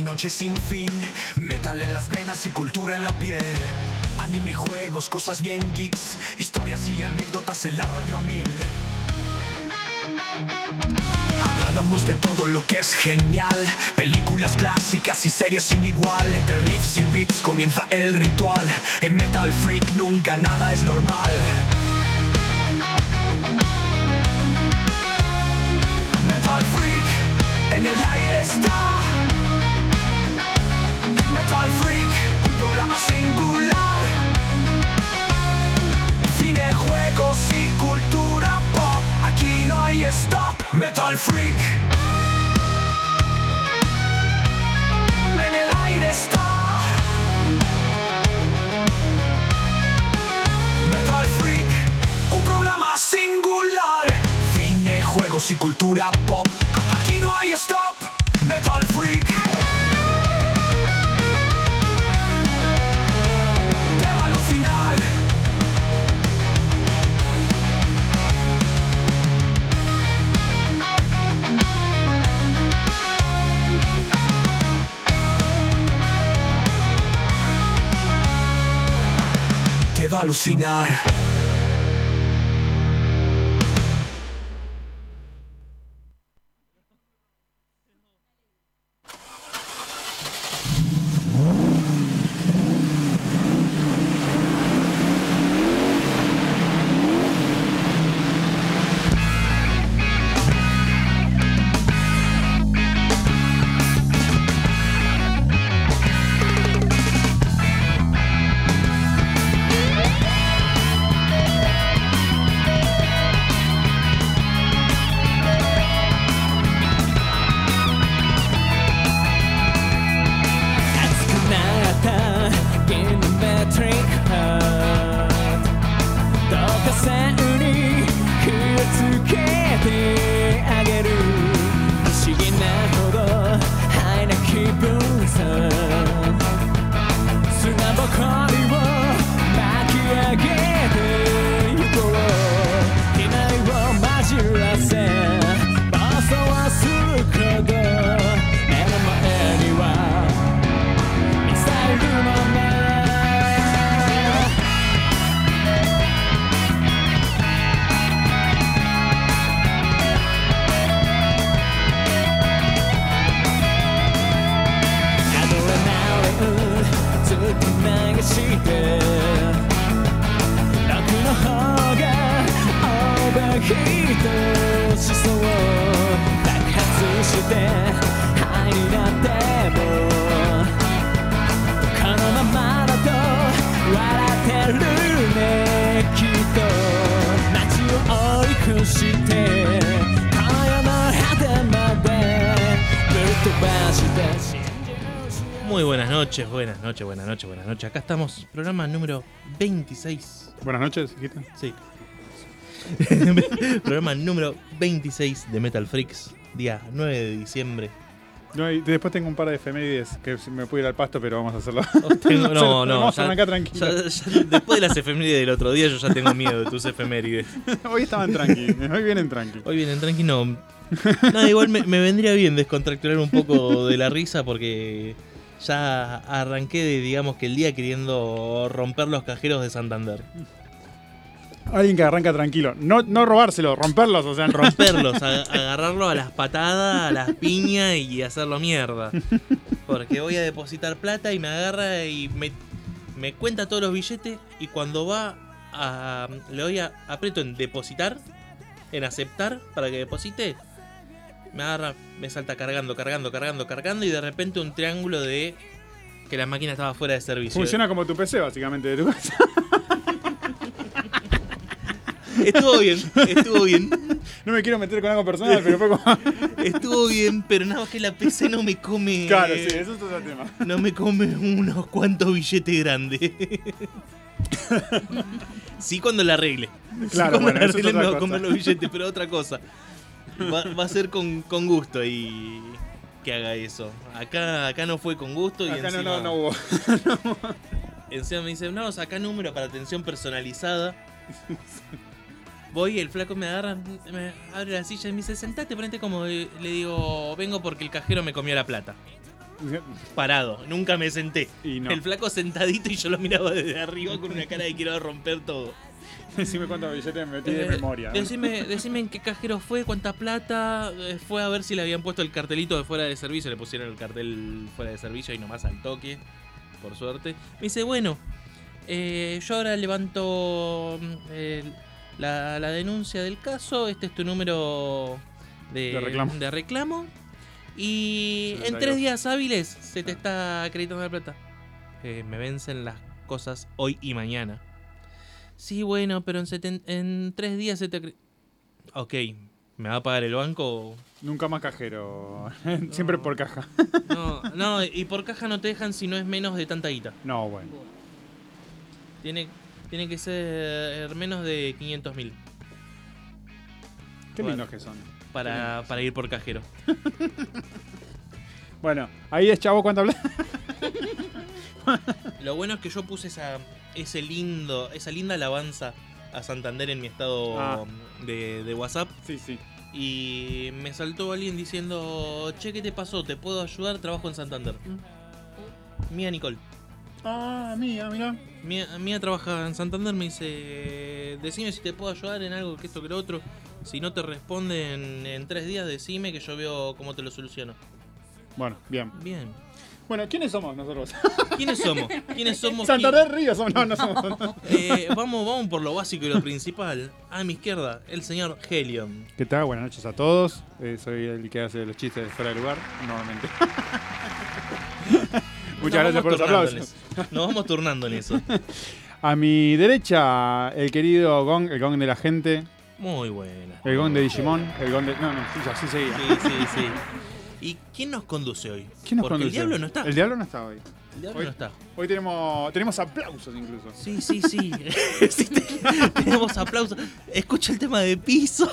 noche sin fin, metal en las venas y cultura en la piel. Anime, juegos, cosas bien geeks, historias y anécdotas en la radio 1000. Hablamos de todo lo que es genial, películas clásicas y series sin igual. Entre riffs y beats comienza el ritual. En Metal Freak nunca nada es normal. Metal Freak, en el aire está. Metal Freak, un programa singular. Cine, juegos y cultura pop, aquí no hay stop. Metal Freak, en el aire está. Metal Freak, un programa singular. Cine, juegos y cultura pop, aquí no hay stop. Metal Freak. Te va a alucinar. Te va a alucinar. Muy buenas noches. Acá estamos, programa número 26. Buenas noches, hijita. Sí. Programa número 26 de Metal Freaks, día 9 de diciembre. No, y después tengo un par de efemérides que me puedo ir al pasto, pero vamos a hacerlo. Vamos a arrancar tranquilo. Ya, después de las efemérides del otro día, yo ya tengo miedo de tus efemérides. Hoy estaban tranqui, hoy vienen tranqui. No. Nada, igual me vendría bien descontracturar un poco de la risa porque ya arranqué de, digamos, que el día queriendo romper los cajeros de Santander. Alguien que arranca tranquilo. No robárselo, romperlos, o sea, romperlos, agarrarlo a las patadas, a las piñas y hacerlo mierda. Porque voy a depositar plata y me agarra y me cuenta todos los billetes y cuando le doy aprieto en depositar, en aceptar para que deposite, me agarra, me salta cargando y de repente un triángulo de que la máquina estaba fuera de servicio. Funciona como tu PC, básicamente, de tu casa. Estuvo bien. No me quiero meter con algo personal, pero fue como... Estuvo bien, pero nada más que la PC no me come... Claro, sí, eso es otro tema. No me come unos cuantos billetes grandes. Sí, cuando la arregle. Claro, cuando bueno, la eso arregle es me otra va a cosa. comer los billetes, pero otra cosa. Va a ser con gusto y... que haga eso. Acá no fue con gusto y acá encima... no hubo. Encima me dice, no, saca número para atención personalizada. Voy, el flaco me agarra, me abre la silla y me dice, sentate, ponete como. Le digo, vengo porque el cajero me comió la plata. Parado, nunca me senté. Y no. El flaco sentadito y yo lo miraba desde arriba con una cara de quiero romper todo. Decime cuántos billetes me metí de memoria. Decime en qué cajero fue, cuánta plata. Fue a ver si le habían puesto el cartelito de fuera de servicio. Le pusieron el cartel fuera de servicio y nomás al toque, por suerte. Me dice, bueno, yo ahora levanto la denuncia del caso. Este es tu número de reclamo. Y 72. en 3 días hábiles se te está acreditando la plata. Me vencen las cosas hoy y mañana. Sí, bueno, pero en 3 días se te... Ok, ¿me va a pagar el banco? Nunca más cajero. Siempre por caja. No, y por caja no te dejan si no es menos de tanta guita. No, bueno. Tiene que ser menos de 500.000 Qué lindos que son. para ir por cajero. Bueno, ahí es chavo cuánto hablas. Lo bueno es que yo puse esa linda alabanza a Santander en mi estado de WhatsApp. Sí, sí. Y me saltó alguien diciendo, che, ¿qué te pasó? ¿Te puedo ayudar? Trabajo en Santander. Mía Nicole. Mía, mirá. Mía trabaja en Santander, me dice, decime si te puedo ayudar en algo, que esto, que lo otro. Si no te responden en 3 días, decime que yo veo cómo te lo soluciono. Bueno, bien. Bien. Bueno, ¿quiénes somos nosotros? ¿Quiénes somos? Santander Río somos. No somos. Vamos por lo básico y lo principal. A mi izquierda, el señor Helion. ¿Qué tal? Buenas noches a todos. Soy el que hace los chistes fuera de lugar, normalmente. Muchas gracias por los aplausos. Nos vamos turnando en eso. A mi derecha, el querido Gong, el Gong de la gente. Muy buena. El Gong de Digimon. El Gong de... No, sí, así seguía. Sí. ¿Y quién nos conduce hoy? ¿Quién nos Porque conduce? el diablo no está. El diablo no está hoy. El diablo no está. Hoy tenemos aplausos incluso. Sí. Sí, tenemos aplausos. Escucha el tema de piso.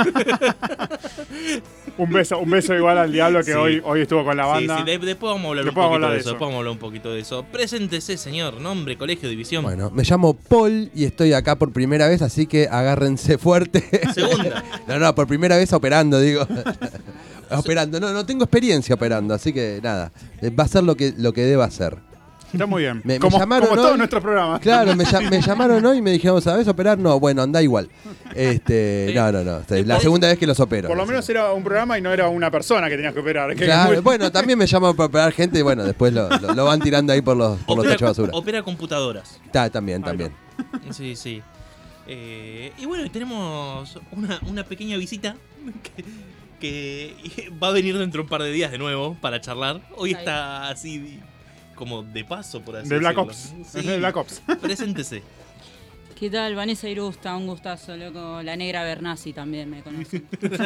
Un beso igual al diablo que Sí. hoy estuvo con la banda. Sí, después vamos a hablar Después un poquito vamos a hablar de de eso. eso. Después vamos a hablar un poquito de eso. Preséntese, señor. Nombre, colegio, división. Bueno, me llamo Paul y estoy acá por primera vez, así que agárrense fuerte. Segunda. No, por primera vez operando, digo. Operando, no tengo experiencia operando, así que nada, va a ser lo que deba hacer. Está muy bien. Me como llamaron todos hoy. nuestros programas. Claro, me llamaron hoy y me dijeron, ¿sabés operar? No, bueno, anda igual. No. La segunda vez que los opero. Por lo menos era un programa y no era una persona que tenías que operar. Que Claro, es muy- bueno, también me llaman para operar gente y bueno, después lo van tirando ahí por los techos de basura. Opera computadoras. También. Sí. Y bueno, y tenemos una pequeña visita que va a venir dentro de un par de días de nuevo para charlar. Hoy está así como de paso, por así De Black decirlo. Ops. Sí. Es de Black Ops. Preséntese. ¿Qué tal? Vanessa Irusta, un gustazo, loco. La negra Bernasi también me conoce.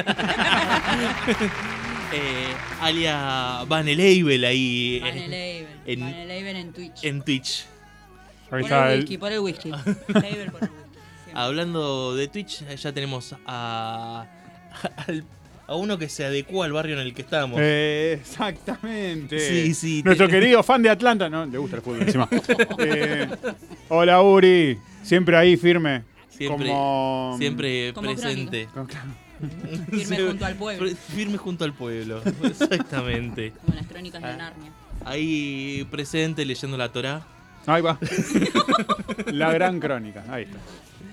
Alia Van Eleibel ahí Van Eleven. Van Eleven en Twitch. en Twitch. Ahí Por está el el... whisky, por el whisky. Eleven por el whisky. Siempre. Hablando de Twitch, ya tenemos a uno que se adecuó al barrio en el que estamos. Exactamente. Sí, Nuestro querido fan de Atlanta. No, le gusta el fútbol encima. Hola, Uri. Siempre ahí, firme. Como... Siempre Como presente. Claro. Firme junto al pueblo. Firme junto al pueblo, exactamente. Como las crónicas de Narnia. Ahí presente leyendo la Torá. Ahí va. La gran crónica. Ahí está.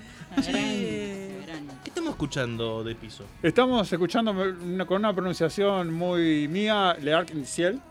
Gran. ¿Qué estamos escuchando de piso? Estamos escuchando con una pronunciación muy mía, Le Arc en Ciel.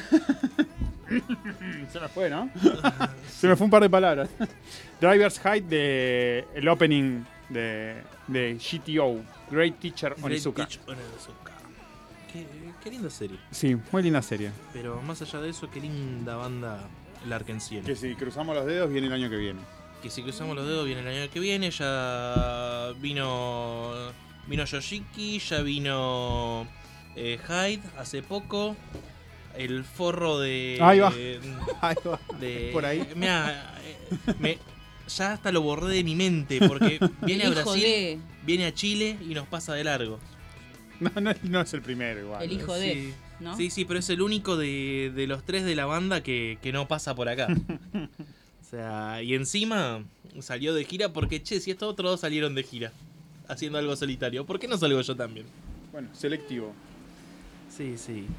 Se me fue, ¿no? Se me fue un par de palabras. Driver's Height de el opening de GTO, Great Teacher Onizuka. Great Teacher Onizuka. Qué linda serie. Sí, muy linda serie. Pero más allá de eso, qué linda banda el Arkenciel. Que si cruzamos los dedos viene el año que viene. Que si cruzamos los dedos viene el año que viene. Ya vino Yoshiki, ya vino Hyde hace poco. El forro de... Ahí va. Ahí va. Por ahí. Mirá, ya hasta lo borré de mi mente porque viene a El hijo Brasil, de. viene a Chile y nos pasa de largo. No es el primero igual. El hijo de. Sí. ¿No? Sí, pero es el único de los 3 de la banda que no pasa por acá. O sea, y encima salió de gira porque, che, si estos otros dos salieron de gira haciendo algo solitario, ¿por qué no salgo yo también? Bueno, selectivo. Sí.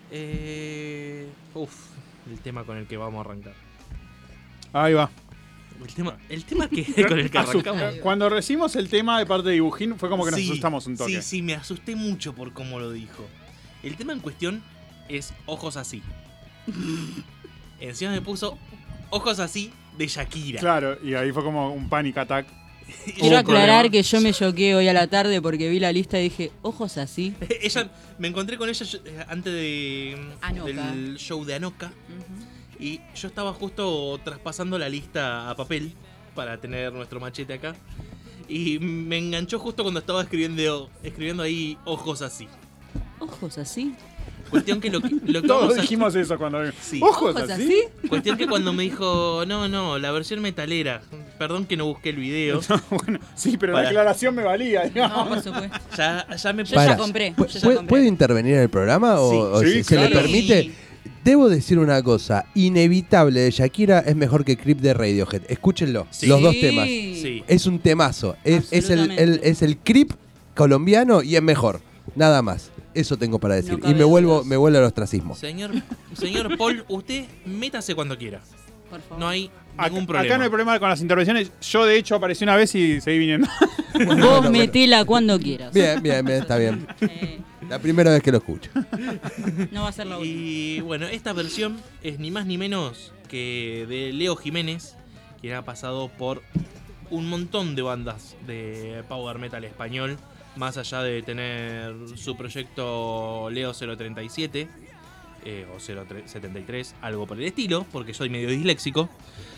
El tema con el que vamos a arrancar. Ahí va. El tema que con el que arrancamos. Cuando recibimos el tema de parte de Dibujín fue como que nos Sí, asustamos un toque. Sí, me asusté mucho por cómo lo dijo. El tema en cuestión es Ojos Así. Encima me puso Ojos Así de Shakira. Claro, y ahí fue como un panic attack. Quiero Hubo aclarar problema. que yo me choqué hoy a la tarde porque vi la lista y dije, ojos así. Ella, me encontré con ella antes Anoka. del show de Anoka. Y yo estaba justo traspasando la lista a papel para tener nuestro machete acá. Y me enganchó justo cuando estaba escribiendo ahí Ojos Así. Ojos así. Cuestión que lo que Todos vamos a- dijimos eso cuando Sí. ¿Ojos Ojos así? así. Cuestión que cuando me dijo, no, la versión metalera. Perdón que no busqué el video. Bueno, sí, pero Para. la aclaración me valía, digamos. No, por supuesto. Ya me Yo ya compré. yo ya compré. ¿Puede intervenir en el programa o, Sí. o Sí, se le claro. permite? Debo decir una cosa, Inevitable de Shakira es mejor que Creep de Radiohead. Escúchenlo, Sí. los dos temas. Sí. Es un temazo. Es Absolutamente. es el Creep colombiano y es mejor. Nada más. Eso tengo para decir. cabe Y me vuelvo dudas. al ostracismo. Señor Paul, usted métase cuando quiera. Por favor. No hay Acá, ningún acá problema. no hay problema con las intervenciones. Yo, de hecho, aparecí una vez y seguí viniendo. Vos metela cuando quieras. Bien, está bien. Eh, La primera vez que lo escucho. no va a ser la última. Y bueno, esta versión es ni más ni menos que de Leo Jiménez, quien ha pasado por un montón de bandas de power metal español, más allá de tener su proyecto Leo 037 o 073, algo por el estilo, porque soy medio disléxico.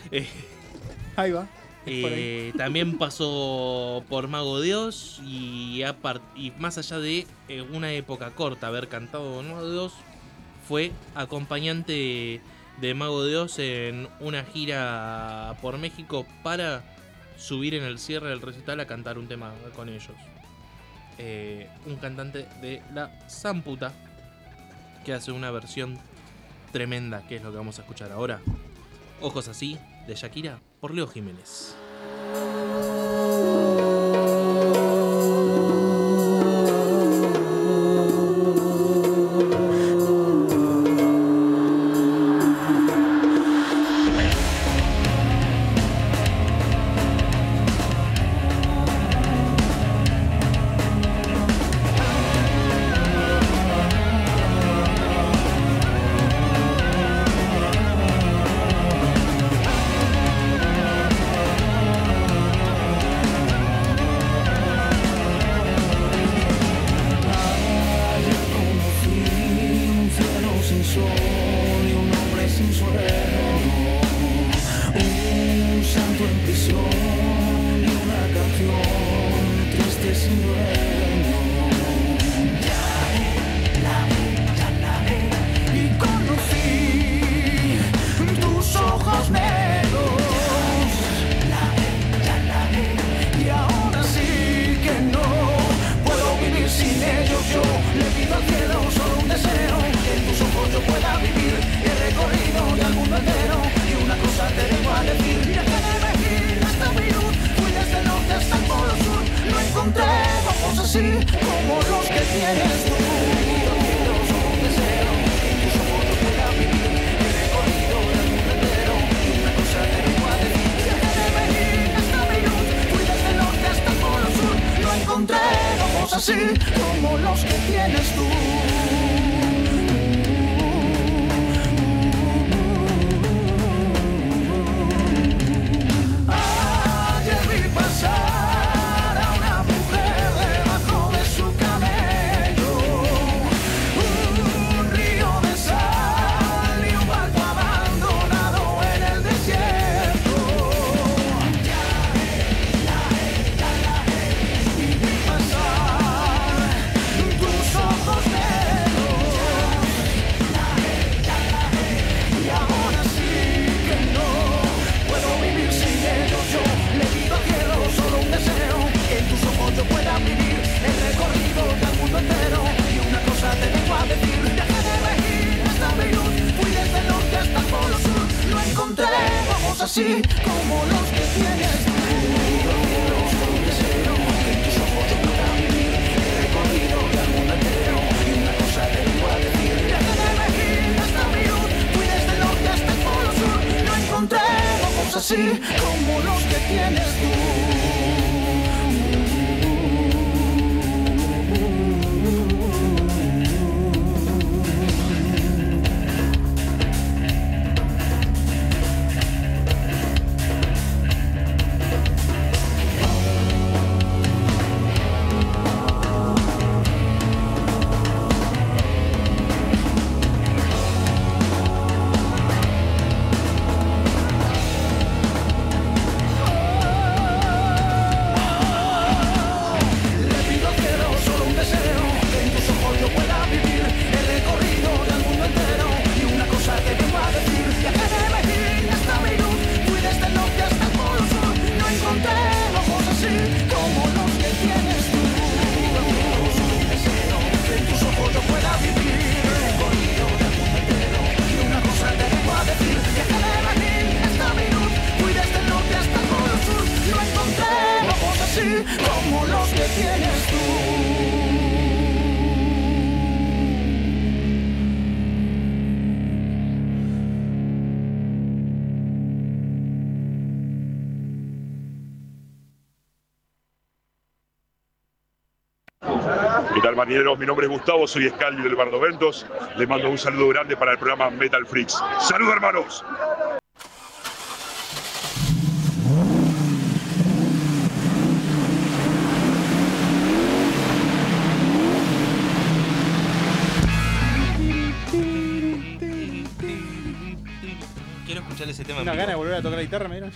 Ahí va. Es por ahí. También pasó por Mago Dios y más allá de una época corta haber cantado con Mago Dios, fue acompañante de Mago Dios en una gira por México para subir en el cierre del recital a cantar un tema con ellos. Un cantante de la Zamputa que hace una versión tremenda, que es lo que vamos a escuchar ahora. Ojos Así, de Shakira, por Leo Jiménez. Así como los que tienes tú. Ayer vi pasar a una mujer debajo de su cabello, un río de sal y un barco abandonado en el desierto. Y vi pasar tus ojos negros, y ahora sí que no puedo vivir sin ellos. Yo le pido al cielo solo un deseo, que en tus ojos yo pueda vivir el recorrido del mundo entero. Y una cosa te vengo a decir: dejé de elegir hasta Beirut, fui desde el norte hasta el polo sur, lo encontré. Ojos así como los que tienes tú. Solo un deseo, que en tus ojos yo pueda vivir el recorrido del mundo entero. Y una cosa te vengo a decir: dejé de así como los que tienes tú. Como los que tienes tú. ¿Qué tal, marineros? Mi nombre es Gustavo, soy Scaldi del Bardoventos. Les mando un saludo grande para el programa Metal Freaks. ¡Saludos, hermanos! Quiero escuchar ese tema. Una en gana de vivo. volver a tocar la guitarra, me dieron.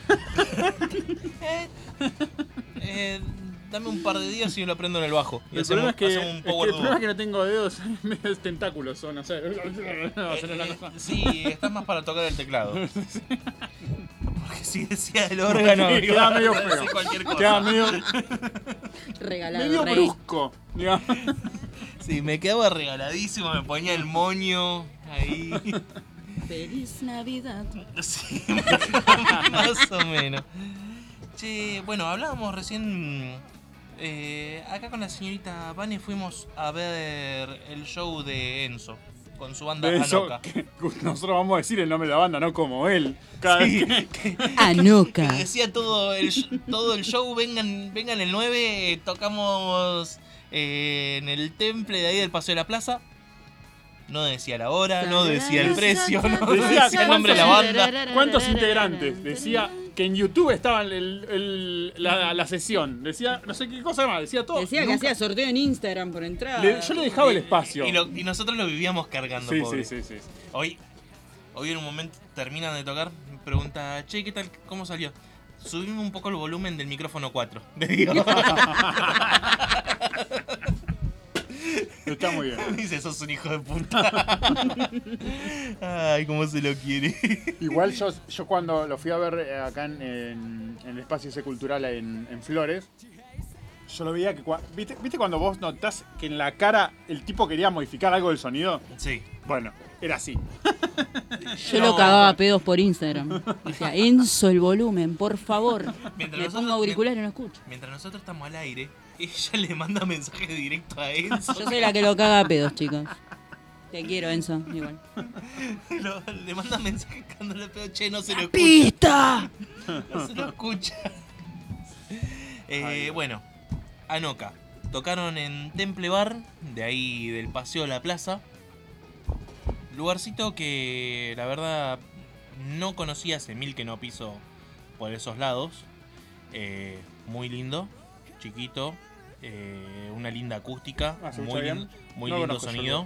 Dame un par de días y lo aprendo en el bajo. Y El problema es que, hacemos un power el problema duo. es que no tengo dedos, medio tentáculos son, o sea, no, son una cosa. Sí, estás más para tocar el teclado. Porque si decía el órgano, Sí, iba queda a medio decir feo. cualquier cosa. Queda medio Regalado, rey. brusco, digamos. Sí, me quedaba regaladísimo, me ponía el moño ahí. Feliz Navidad. Sí, más o menos. Che, bueno, hablábamos recién. Acá con la señorita Vane fuimos a ver el show de Enzo con su banda De eso, Anoka. que nosotros vamos a decir el nombre de la banda, no como él. Cada Sí, vez que Anoka. decía todo el show, vengan el 9, tocamos en el temple de ahí del Paseo de la Plaza. No decía la hora, no decía el precio, no Decía decía el nombre de la banda. ¿Cuántos integrantes? Decía que en YouTube estaba la sesión. Decía no sé qué cosa más, decía todo. Decía que Nunca- hacía sorteo en Instagram por entrada. Yo le dejaba el espacio. Y nosotros lo vivíamos cargando, Sí, pobre. sí. Hoy en un momento terminan de tocar, me pregunta, che, ¿qué tal? ¿Cómo salió? Subime un poco el volumen del micrófono 4. Le digo. Está muy bien. Dice, sos un hijo de puta. Ay, cómo se lo quiere. Igual yo cuando lo fui a ver acá en el espacio ese cultural en Flores, yo lo veía que... ¿Viste cuando vos notás que en la cara el tipo quería modificar algo del sonido? Sí. Bueno, era así. Yo lo cagaba a pedos por Instagram. Decía, Enzo, el volumen, por favor. Mientras Me nosotros- pongo auricular y no escucho. Mientras nosotros estamos al aire, ella le manda mensaje directo a Enzo. Yo soy la que lo caga a pedos, chicos. Te quiero, Enzo, igual. Le manda mensaje cuando le pego, che, no se lo escucha. ¡Pista! No se lo escucha. Bueno, Anoka. Tocaron en Temple Bar, de ahí del Paseo de la Plaza. Lugarcito que la verdad no conocía, hace mil que no piso por esos lados. Muy lindo, chiquito, una linda acústica, ¿Se escucha bien? muy No lindo conozco yo sonido.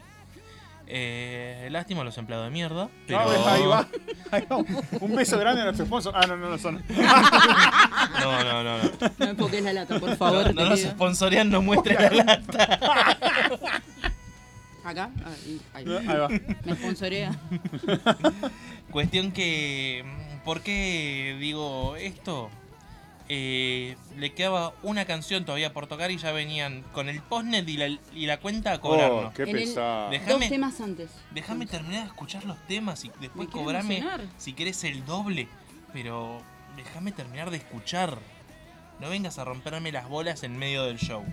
Lástima los empleados de mierda, pero... Ahí va. Un beso grande a nuestro sponsor. Ah, no son. No. No enfoques la lata, por favor. No te nos pido. sponsorean, no muestres la lata. Acá. Ahí. Ahí va. Me sponsorea. Cuestión que... ¿Por qué digo esto? Le quedaba una canción todavía por tocar y ya venían con el postnet y la cuenta a cobrarnos. Oh, qué En el- pesado. Déjame- Dos temas antes. Déjame terminar de escuchar los temas y después Me quiero cobrame emocionar. si querés el doble. Pero déjame terminar de escuchar. No vengas a romperme las bolas en medio del show.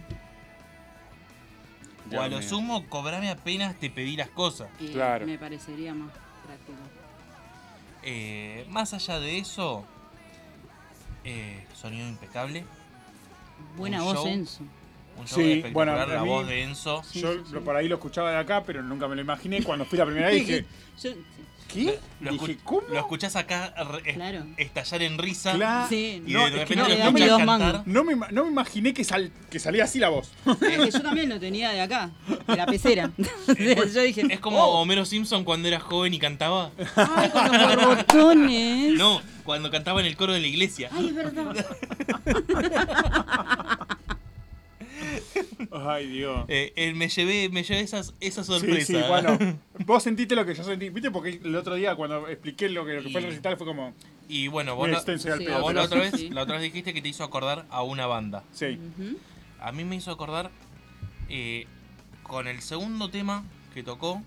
O Dios a lo mío. sumo, cobrame apenas te pedí las cosas. Claro. Me parecería más práctico. Más allá de eso, Sonido impecable. Buena Un voz, show. Enzo. Un show Sí, espectacular, bueno, a la mí- voz de Enzo. Sí, Yo sí, sí. por ahí lo escuchaba de acá, pero nunca me lo imaginé. Cuando fui la primera vez dije, Yo- ¿qué? Lo, Dije, escu- ¿cómo? lo escuchás acá Claro. estallar en risa. Claro. Sí. Y No, de es que repente no lo le escuchás damos dos cantar. mangos. No me imaginé que salía así la voz. Es que yo también lo tenía de acá, de la pecera. O sea, yo dije, Es como oh, Homero Simpson cuando era joven y cantaba. ay, con los borbotones. No, cuando cantaba en el coro de la iglesia. Ay, es verdad. Ay, Dios. Me llevé esa Sí, sorpresa. sí, bueno. Vos sentiste lo que yo sentí. ¿Viste? Porque el otro día cuando expliqué lo que fue el recital fue como Y bueno, muy vos, extenso y al Sí, pedo. a vos pero- la otra vez, Sí. la otra vez dijiste que te hizo acordar a una banda. Sí. Ujú. A mí me hizo acordar con el segundo tema que tocó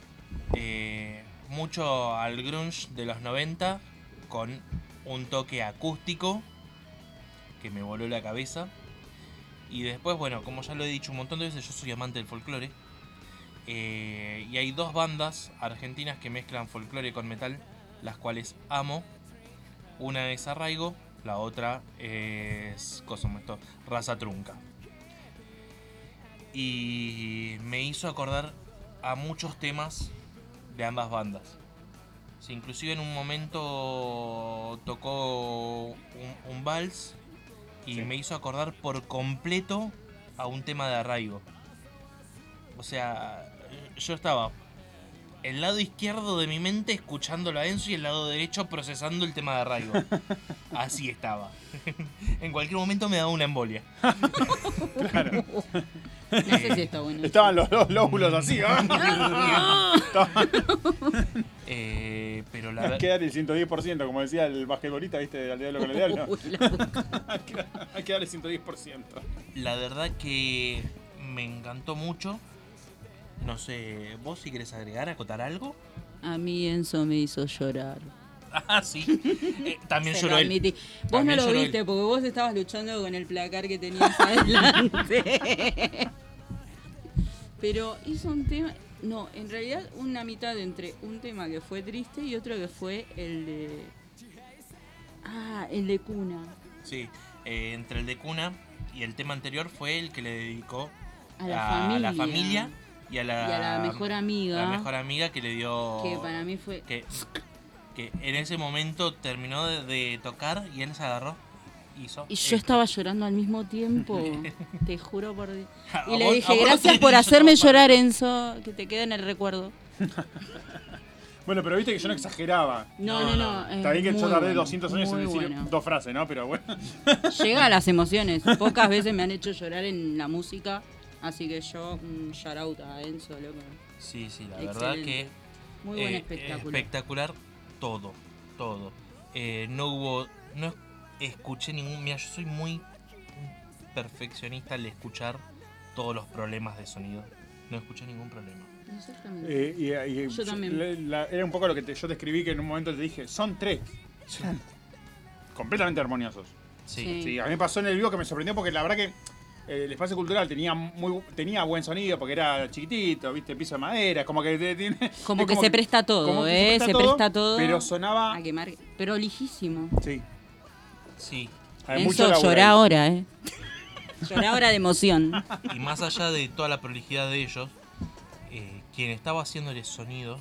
mucho al grunge de los 90 con un toque acústico que me voló la cabeza. Y después, bueno, como ya lo he dicho un montón de veces, yo soy amante del folclore. Y hay dos bandas argentinas que mezclan folclore con metal, las cuales amo. Una es Arraigo, la otra es Raza Trunca. Y me hizo acordar a muchos temas de ambas bandas. Sí, inclusive en un momento tocó un vals y Sí. me hizo acordar por completo a un tema de Arraigo. O sea, yo estaba el lado izquierdo de mi mente escuchándolo a Enzo y el lado derecho procesando el tema de Arraigo. Así estaba. En cualquier momento me daba una embolia. Claro. No sé si está bueno. Estaban los dos lóbulos así. Pero la Hay verdad... que dar el 110%, como decía el basquetbolista, ¿viste? De aldea localidad, ¿no? Uy, la puta. Hay que dar el 110%. La verdad que me encantó mucho. No sé, ¿vos si querés agregar, acotar algo? A mí Enzo me hizo llorar. Ah, sí. También Se lloró lo él. admití. Vos También no lo lloró viste él. porque vos estabas luchando con el placar que tenías adelante. Pero hizo un tema... No, en realidad una mitad entre un tema que fue triste y otro que fue el de... Ah, el de Cuna. Sí, entre el de Cuna y el tema anterior fue el que le dedicó A la familia. y a Y a la mejor amiga. La mejor amiga que le dio... Que para mí fue... que en ese momento terminó de tocar y él se agarró y hizo... Y yo estaba llorando al mismo tiempo, te juro por Dios. A Y le vos- a dije, vos no gracias te por hizo hacerme todo mal. llorar, Enzo, que te quede en el recuerdo. Bueno, pero viste que yo no exageraba. No. Está bien que yo muy tardé bueno, 200 años en muy decir bueno. dos frases, ¿no? Pero bueno. Llega a las emociones. Pocas veces me han hecho llorar en la música, así que yo, un shout out a Enzo, loco. Sí, la verdad Excelente. que... Muy buen espectáculo. Espectacular todo. No escuché ningún... Mira, yo soy muy perfeccionista al escuchar todos los problemas de sonido. No escuché ningún problema. Exactamente. Yo también. Era un poco lo que yo te escribí, que en un momento te dije, son tres. Son completamente armoniosos. Sí. Sí, a mí me pasó en el vivo que me sorprendió porque la verdad que el espacio cultural tenía buen sonido porque era chiquitito, viste, piso de madera, como que tiene... Como es que se presta todo, como que se presta todo. Pero sonaba... A quemar. Pero lijísimo. Sí. Sí. Hay mucho Enzo, laburo llorá ahí. ahora, Llorá ahora de emoción. Y más allá de toda la prolijidad de ellos, quien estaba haciendo el sonido,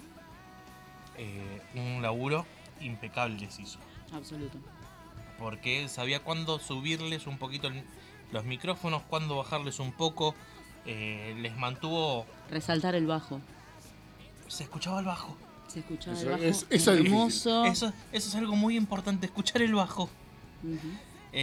un laburo impecable les hizo. Absoluto. Porque sabía cuándo subirles un poquito los micrófonos, cuándo bajarles un poco. Les mantuvo... Resaltar el bajo. Se escuchaba el bajo. Se escuchaba Eso el bajo. es- eso es hermoso. Eso es algo muy importante, escuchar el bajo. Ujú.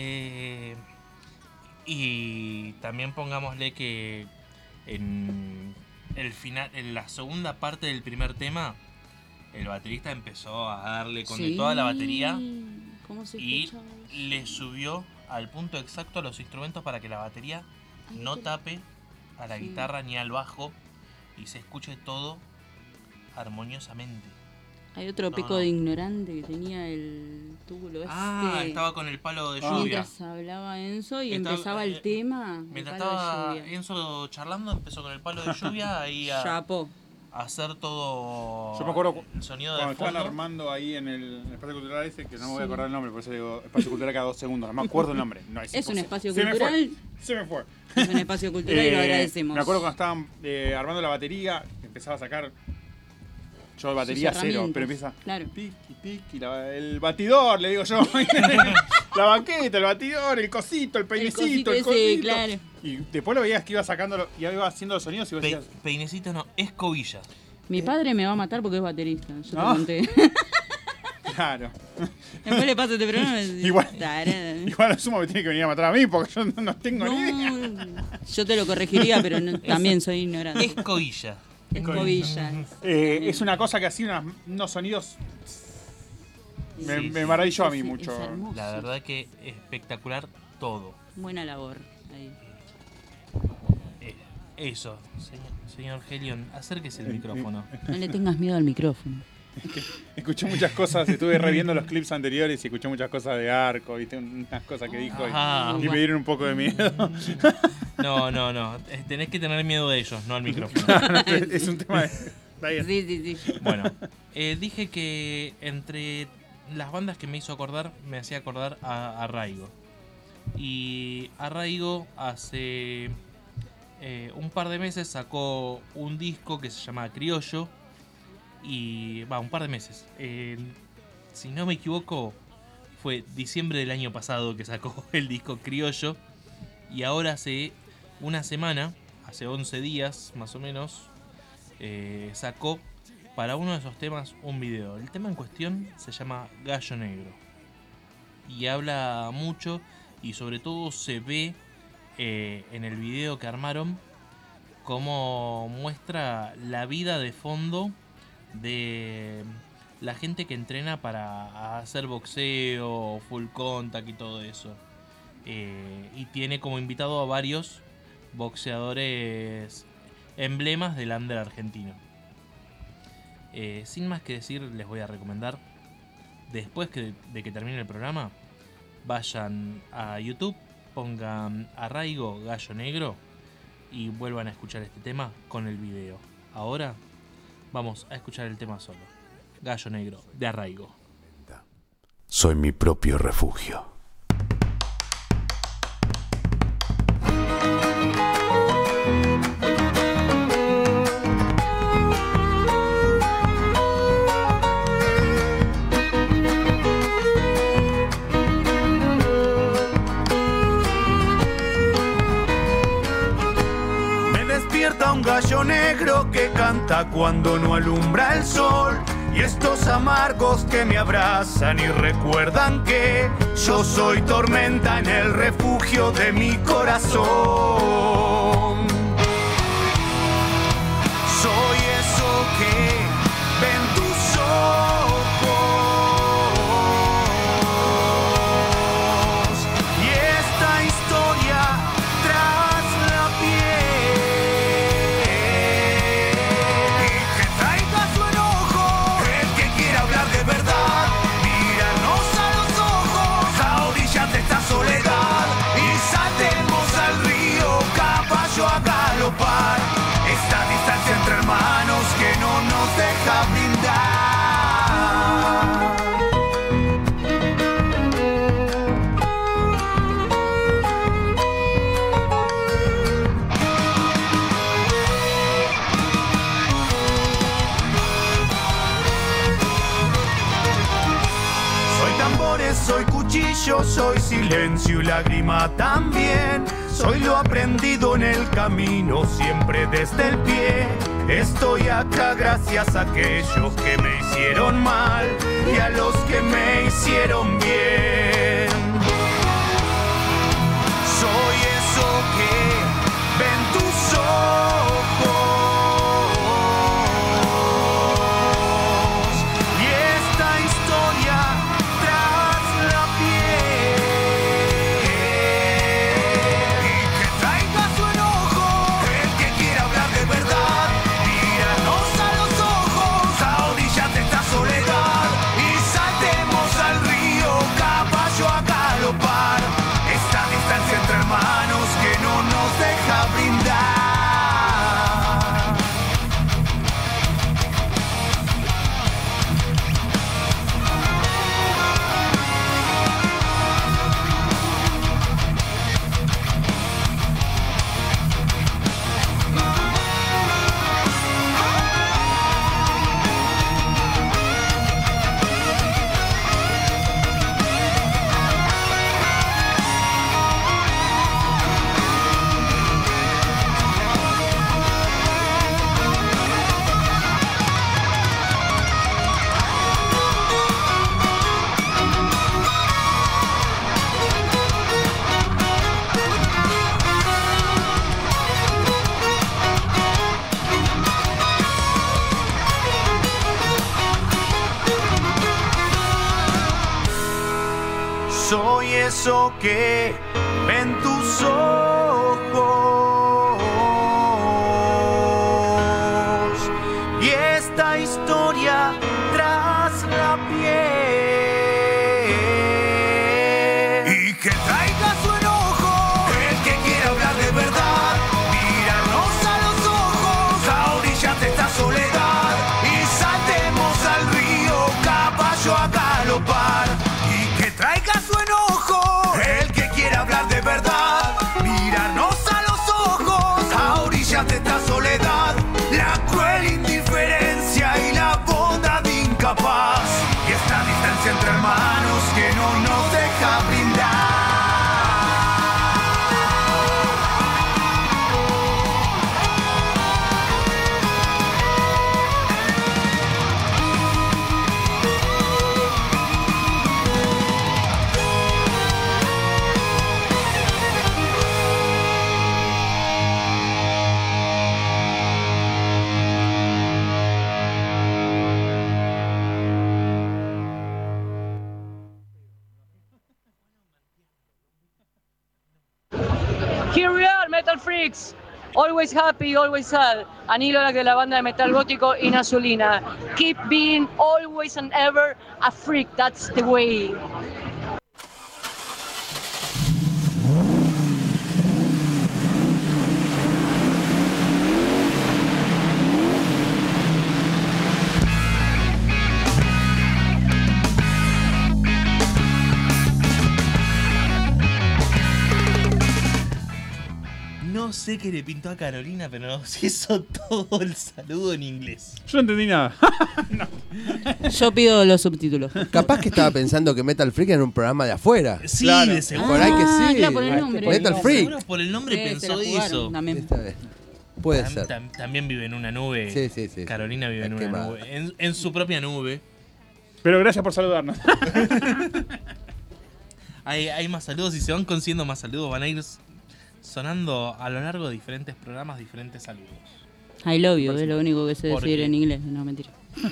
Y también pongámosle que en el final, en la segunda parte del primer tema, el baterista empezó a darle con de Sí. toda la batería ¿Cómo se y escuchaba eso? le subió al punto exacto a los instrumentos para que la batería Ay, no qué- tape a la Sí. guitarra ni al bajo y se escuche todo armoniosamente. Hay otro No, pico no. de ignorante que tenía el túbulo Estaba con el palo de Ah. lluvia. Mientras hablaba Enzo y Estaba- empezaba el tema. Mientras el palo estaba de lluvia. Enzo charlando, empezó con el palo de lluvia ahí Chapó. hacer todo Yo me acuerdo el sonido de cuando estaban fondo. armando ahí en el espacio cultural ese, que no me voy a acordar el nombre, por eso digo espacio cultural cada 2 segundos, no me acuerdo el nombre. No, Es un imposible. espacio Se me fue, cultural. Se me fue. Es un espacio cultural y lo agradecemos. Me acuerdo cuando estaban armando la batería, empezaba a sacar. Yo de batería Sus cero, herramientas, pero empieza. claro. Tiki, tiki, el batidor, le digo yo. La baqueta, el batidor, el cosito, el peinecito, el ese, cosito. claro. Y después lo veías que iba sacándolo, y iba haciendo los sonidos y vos decías. Peinecito no, escobilla. Mi padre me va a matar porque es baterista. Yo ¿No? te conté. Claro. Después le paso este programa y me decís, Igual. "Tarán". Igual a sumo me tiene que venir a matar a mí porque yo no tengo ni idea. No, yo te lo corregiría, pero también soy ignorante. Escobilla. Escobilla. Es una cosa que hacía unos sonidos. Me maravilló a mí Es mucho. hermoso. La verdad que espectacular todo. Buena labor. Ahí. Eso, señor Helion, acérquese el micrófono. No le tengas miedo al micrófono. Escuché muchas cosas, estuve reviendo los clips anteriores y escuché muchas cosas de Arco, viste, unas cosas que dijo Ah, y me dieron un poco de miedo. No. Tenés que tener miedo de ellos, no al micrófono. Es un tema de. Está bien. Sí. Bueno, dije que entre las bandas que me hizo acordar, me hacía acordar a Arraigo. Y Arraigo hace un par de meses sacó un disco que se llama Criollo. Y un par de meses. Si no me equivoco, fue diciembre del año pasado que sacó el disco Criollo. Y ahora hace una semana, hace 11 días más o menos, sacó para uno de esos temas un video. El tema en cuestión se llama Gallo Negro. Y habla mucho y sobre todo se ve en el video que armaron cómo muestra la vida de fondo de la gente que entrena para hacer boxeo, full contact y todo eso. Y tiene como invitado a varios boxeadores emblemas del under argentino. Sin más que decir, les voy a recomendar, después de que termine el programa, vayan a YouTube, pongan Arraigo Gallo Negro y vuelvan a escuchar este tema con el video. Ahora vamos a escuchar el tema solo. Gallo Negro, de Arraigo. Soy mi propio refugio. Me despierta un gallo negro que canta cuando no alumbra el sol. Y estos amargos que me abrazan y recuerdan que yo soy tormenta en el refugio de mi corazón. Soy eso que ven tus ojos y esta historia tras la piel. Y que traiga su enojo el que quiera hablar de verdad, mirarnos a los ojos a orillas de esta soledad y saltemos al río caballo a galopar. Esta distancia entre hermanos que no nos deja brindar. Soy tambores, soy cuchillo, soy silencio y lágrima también. Soy lo aprendido en el camino, siempre desde el pie. Estoy acá gracias a aquellos que me hicieron mal y a los que me hicieron bien. Soy eso que ven tus ojos y esta historia tras la piel. Y que traiga su enojo el que quiera hablar de verdad, míranos a los ojos a orillas de esta soledad y saltemos al río caballo a eso que ven tus ojos y esta historia tras la piel. Y que traiga su enojo el que quiera hablar de verdad, mirarnos a los ojos a orillas de esta soledad y saltemos al río caballo a galopar. Y que traiga su enojo el que quiera hablar de verdad, mirarnos a los ojos a orillas de esta soledad, la cruel indiferencia y la bondad incapaz y esta distancia entre hermanos que no nos deja brindar. Here we are, Metal Freaks. Always happy, always sad. Anílola de la banda de metal gótico Inazulina. Keep being always and ever a freak. That's the way. No sé qué le pintó a Carolina, pero nos hizo todo el saludo en inglés. Yo no entendí nada. Yo pido los subtítulos. Capaz que estaba pensando que Metal Freak era un programa de afuera. Sí, Claro. de seguro. Por ahí que sí. Claro, por el nombre. Metal Freak. Seguro por el nombre Sí, se pensó la jugaron eso. también. Esta vez. Puede ser. También vive en una nube. Sí, sí, sí. Carolina vive en Está una quemada. nube. En su propia nube. Pero gracias por saludarnos. Hay más saludos y se van consiguiendo más saludos. Van a ir sonando a lo largo de diferentes programas, diferentes saludos. I love you, es lo único que sé ¿Por decir qué? en inglés. No, mentira.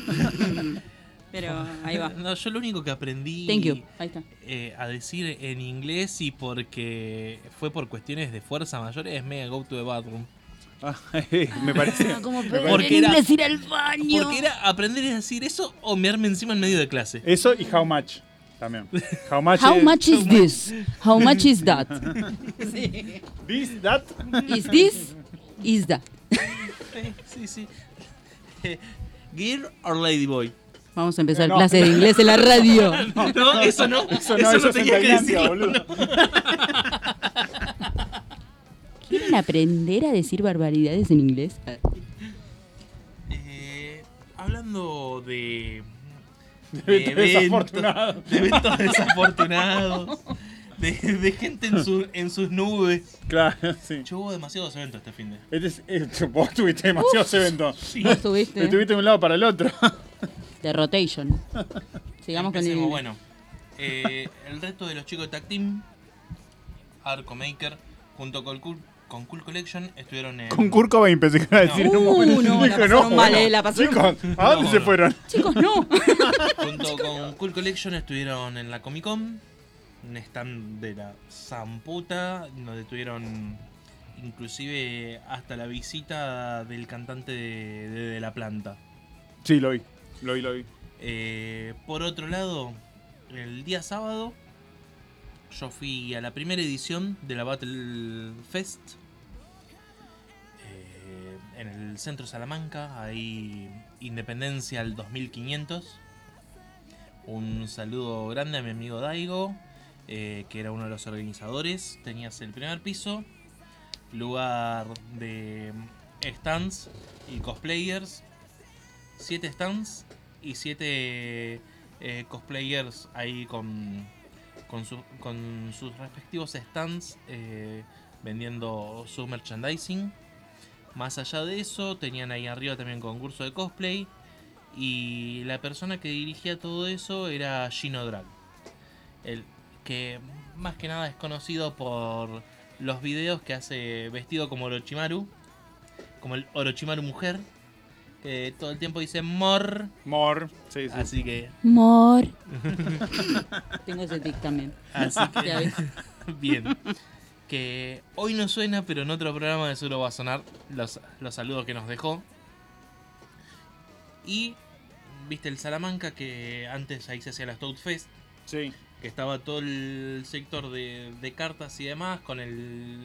Pero ahí va. No, yo lo único que aprendí Thank you. Ahí está. a decir en inglés y porque fue por cuestiones de fuerza mayores es Mega Go to the Bathroom. Me parece. Como Porque era- ir al baño. Porque era aprender a decir eso o mearme encima en medio de clase. Eso y how much también. How much, How much is this? How much is that? This, that. Is this? Is that? Sí, sí. Gear or Ladyboy. Vamos a empezar No. clase de inglés en la radio. No, eso no. Eso no, eso es en tenía que Tailandia, decirlo, boludo. no. ¿Quieren aprender a decir barbaridades en inglés? Hablando de Eventos desafortunados. de eventos desafortunados, de gente en sus nubes. Claro, sí. Yo hubo demasiados eventos este fin de. Vos tuviste demasiados eventos. Sí. Vos tuviste Estuviste de un lado para el otro. de rotation. Sigamos con Empecemos, el... bueno. El resto de los chicos de Tag Team, Arco Maker, junto con Cool Collection, estuvieron en. Con Kurt Cobain pensé que iba a decir en un momento. no, la Dije, pasaron mal, la pasaron Chicos, ¿a dónde No, se no. fueron? Chicos, no. Junto con Cool Collection estuvieron en la Comic Con, un stand de la zamputa, donde tuvieron inclusive hasta la visita del cantante de La Planta. Sí, lo vi. Lo vi. Por otro lado, el día sábado yo fui a la primera edición de la Battle Fest en el centro Salamanca, ahí Independencia al 2500. Un saludo grande a mi amigo Daigo, que era uno de los organizadores. Tenías el primer piso, lugar de stands y cosplayers, 7 stands y 7 cosplayers ahí con sus respectivos stands vendiendo su merchandising. Más allá de eso, tenían ahí arriba también concurso de cosplay. Y la persona que dirigía todo eso era Gino Drag. El que más que nada es conocido por los videos que hace vestido como Orochimaru. Como el Orochimaru mujer. que todo el tiempo dice more. More, sí, sí. Así que. Mor. Tengo ese tic también. Así Te que. aviso. Bien. Que hoy no suena, pero en otro programa de seguro va a sonar los saludos que nos dejó. Y. ¿Viste el Salamanca? Que antes ahí se hacía la Stout Fest. Sí. Que estaba todo el sector de cartas y demás con el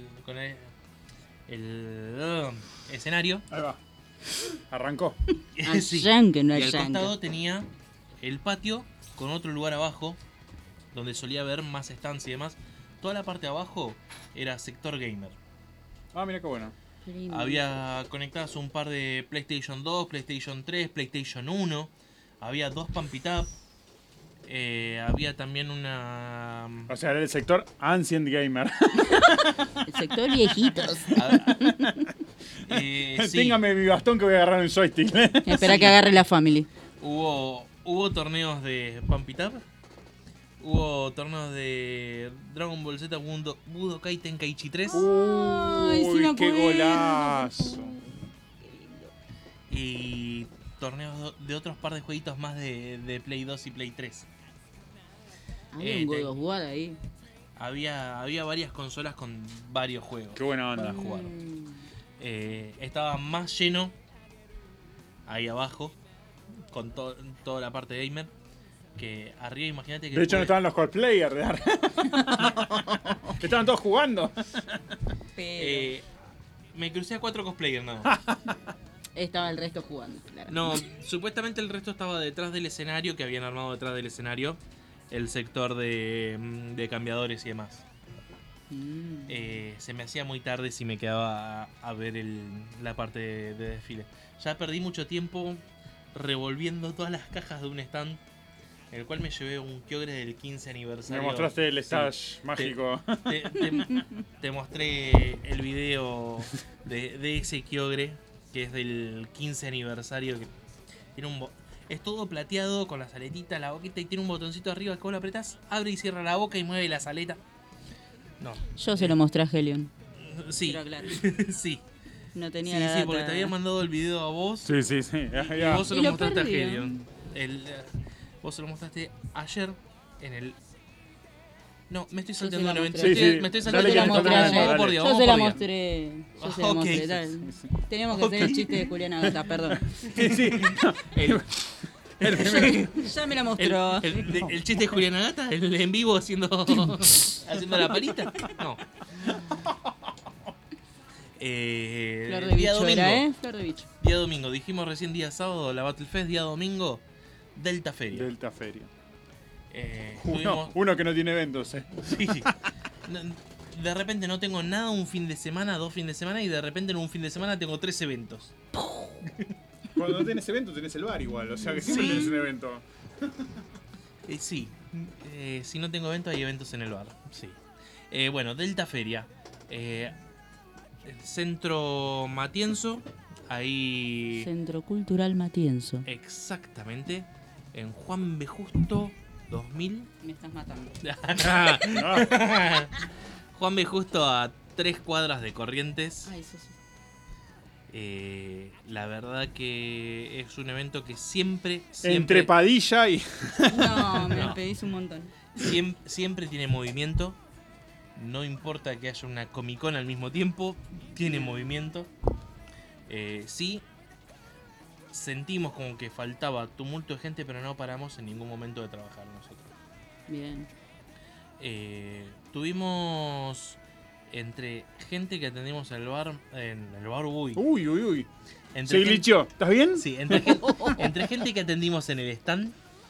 escenario. Ahí va. Arrancó. Sí. Arranque, no Y al arranque. costado tenía el patio con otro lugar abajo donde solía haber más stands y demás. Toda la parte de abajo era sector gamer. Ah, mira qué bueno. Qué lindo. Había conectadas un par de PlayStation 2, PlayStation 3, PlayStation 1. Había 2 Pump It Up. Había también una... O sea, era el sector Ancient Gamer. El sector viejitos. Sí, Téngame mi bastón que voy a agarrar un joystick. Espera que agarre la family. hubo torneos de Pump It Up. Hubo torneos de Dragon Ball Z Budokai Tenkaichi 3. Ay, sí Uy, me qué acuerdo. golazo. Y torneos de otros par de jueguitos más de Play 2 y Play 3. Había un God of War ahí. Había varias consolas con varios juegos Qué buena onda. para jugar. Estaba más lleno ahí abajo con toda la parte gamer que arriba. Imagínate que De hecho, no después- estaban los cosplayers de arriba. Estaban todos jugando. Pero me crucé a 4 cosplayers nada más. estaba el resto jugando, claro. No, supuestamente el resto estaba detrás del escenario, que habían armado detrás del escenario el sector de cambiadores y demás. Se me hacía muy tarde si me quedaba a ver la parte de desfile. Ya perdí mucho tiempo revolviendo todas las cajas de un stand, en el cual me llevé un Kyogre del 15 aniversario. Me mostraste el Sí. stash mágico. Te mostré el video de ese Kyogre, que es del 15 aniversario. Que tiene es todo plateado con las aletitas, la boquita, y tiene un botoncito arriba que vos lo apretás, abre y cierra la boca y mueve las aletas. No. Yo se lo mostré a Helion. Sí. Pero claro, Sí. no tenía Sí, la sí, data. porque te había mandado el video a vos. Sí, sí, sí. Y Ya. vos se Y lo lo mostraste perdí. a Helion. Vos se lo mostraste ayer en el... No, me estoy Yo se saltando la un evento. mostré. Sí, sí. Me estoy Yo saltando Dale se que la le mostré toca a ayer. Emma, Vamos por día, Yo vamos se la por día. mostré. Yo se la Ok. mostré. Dale. Teníamos que hacer el chiste de Julián Agata, perdón. Sí, sí. Ya me la mostró. El chiste de Julián Agata, el en vivo haciendo la palita. No. Flor de Día bicho domingo. era, Flor de bicho. Día domingo. Dijimos recién día sábado la Battle Fest. Día domingo, Delta Feria. Delta Feria. Tuvimos- Uno que no tiene eventos, Sí. No, de repente no tengo nada un fin de semana, 2 fines de semana, y de repente en un fin de semana tengo 3 eventos. Cuando no tenés evento, tenés el bar igual. O sea que siempre Sí. tenés un evento. Sí. Si no tengo evento, hay eventos en el bar. Sí. Bueno, Delta Feria. El Centro Matienzo. Ahí. Centro Cultural Matienzo. Exactamente. En Juan B. Justo 2000. Me estás matando. Juan B. Justo a 3 cuadras de Corrientes. Ay, sí, sí. La verdad que es un evento que siempre Entre Padilla y. No, me No. lo pedís un montón. siempre tiene movimiento. No importa que haya una Comic Con al mismo tiempo, tiene movimiento. Sí, sentimos como que faltaba tumulto de gente, pero no paramos en ningún momento de trabajar nosotros. Bien. Tuvimos entre gente que atendimos en el bar Uy. Uy, uy, uy. Entre Se glitchó. ¿Estás bien? Sí, entre gente que atendimos en el stand,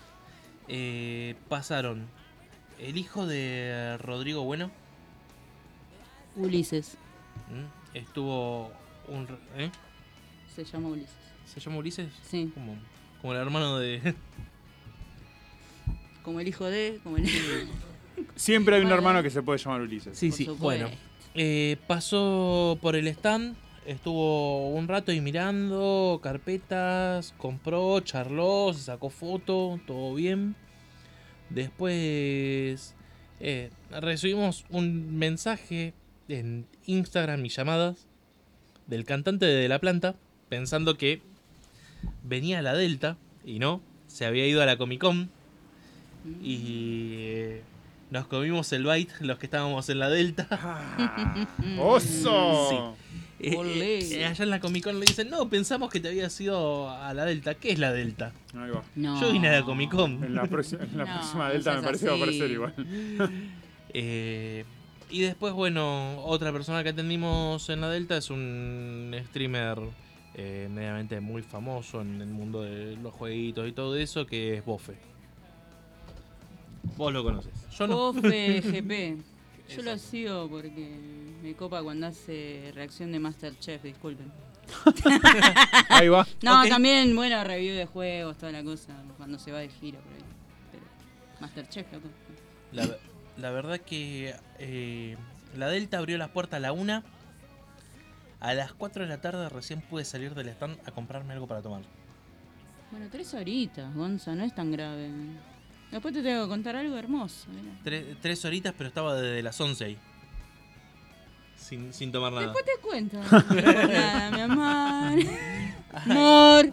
pasaron el hijo de Rodrigo Bueno. Ulises. Estuvo un... Se llama Ulises. ¿Se llama Ulises? Sí. Como el hermano de... Como el hijo de. Como el... Siempre hay un hermano que se puede llamar Ulises. Sí, Por sí, supuesto. bueno. Pasó por el stand, estuvo un rato ahí mirando carpetas, compró, charló, se sacó foto, todo bien. Después recibimos un mensaje en Instagram y llamadas del cantante de La Planta, pensando que venía a la Delta y no, se había ido a la Comic Con y nos comimos el bite los que estábamos en la Delta. ¡Oso! Allá en la Comic Con le dicen, no, pensamos que te habías ido a la Delta. ¿Qué es la Delta? Ahí va. No. Yo vine a la Comic Con. En la próxima No, Delta no me seas parece que va a así. aparecer igual. Y después, bueno, otra persona que atendimos en la Delta es un streamer medianamente muy famoso en el mundo de los jueguitos y todo eso, que es Bofe. Vos lo conoces. Yo no. Bofe GP. Yo lo sigo porque me copa cuando hace reacción de Masterchef, disculpen. Ahí va. No, Ok. también, bueno, review de juegos, toda la cosa, cuando se va de gira por ahí. Pero Masterchef, loco. La verdad que la Delta abrió las puertas a la 1. A las 4 de la tarde recién pude salir del stand a comprarme algo para tomar. Bueno, 3 horitas, Gonza, no es tan grave. Después te tengo que contar algo hermoso. Mirá. 3 horitas, pero estaba desde las 11 ahí. Sin tomar nada. Después te cuento. Nada, mi amor. Amor.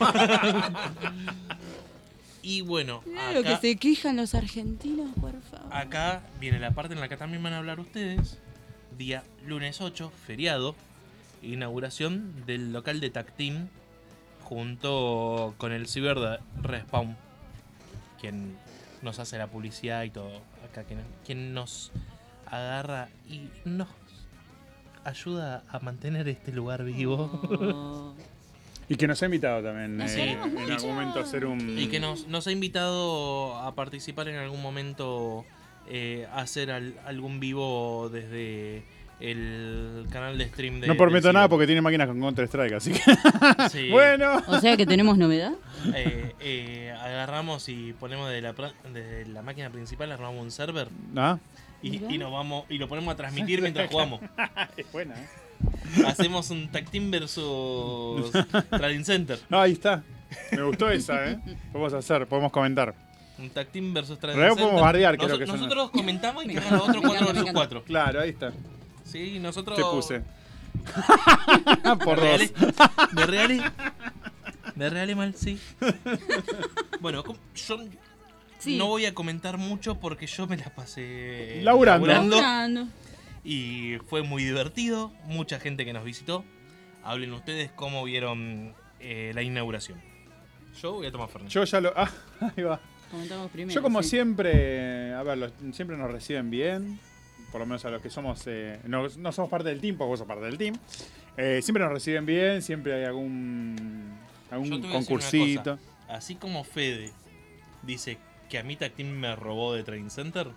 Y bueno, Claro que se quejan los argentinos, por favor. acá viene la parte en la que también van a hablar ustedes. Día lunes 8, feriado. Inauguración del local de Tag Team junto con el ciber de Respawn, quien nos hace la publicidad y todo acá, quien nos agarra y nos ayuda a mantener este lugar vivo. Oh. Y que nos ha invitado también Nos queremos en mucho. algún momento a hacer un... Y que nos ha invitado a participar en algún momento, a hacer algún vivo desde el canal de stream de... No prometo del nada ciber. porque tiene máquinas con Counter-Strike, así que... Sí. Bueno. O sea que tenemos novedad. Agarramos y ponemos de la máquina principal, armamos un server ¿Ah? y Mirá. nos vamos y lo ponemos a transmitir mientras jugamos. Es buena, ¿eh? Hacemos un Tag Team versus Trading Center. Ah, ahí está. Me gustó esa, ¿eh? Podemos comentar. Un Tag Team versus Trading Luego Center. podemos bardear, creo que son- nosotros comentamos y que hagan los otros Me 4 encanta, versus me 4. Claro, ahí está. Sí, nosotros... Te puse. ¿De Por reales? dos. ¿De reales? ¿De reales mal? Sí. Bueno, yo Sí. no voy a comentar mucho porque yo me la pasé Laburando. Laburando. y fue muy divertido. Mucha gente que nos visitó. Hablen ustedes cómo vieron la inauguración. Yo voy a tomar Fernet. Yo ya lo... Ah, ahí va. Comentamos primero. Yo como sí. siempre, a ver, siempre nos reciben bien, por lo menos a los que somos, no somos parte del team, porque vos sos parte del team. Siempre nos reciben bien, siempre hay algún Yo te voy a decir una concursito. cosa. Así como Fede dice que a mí Tag Team me robó de Trading Center,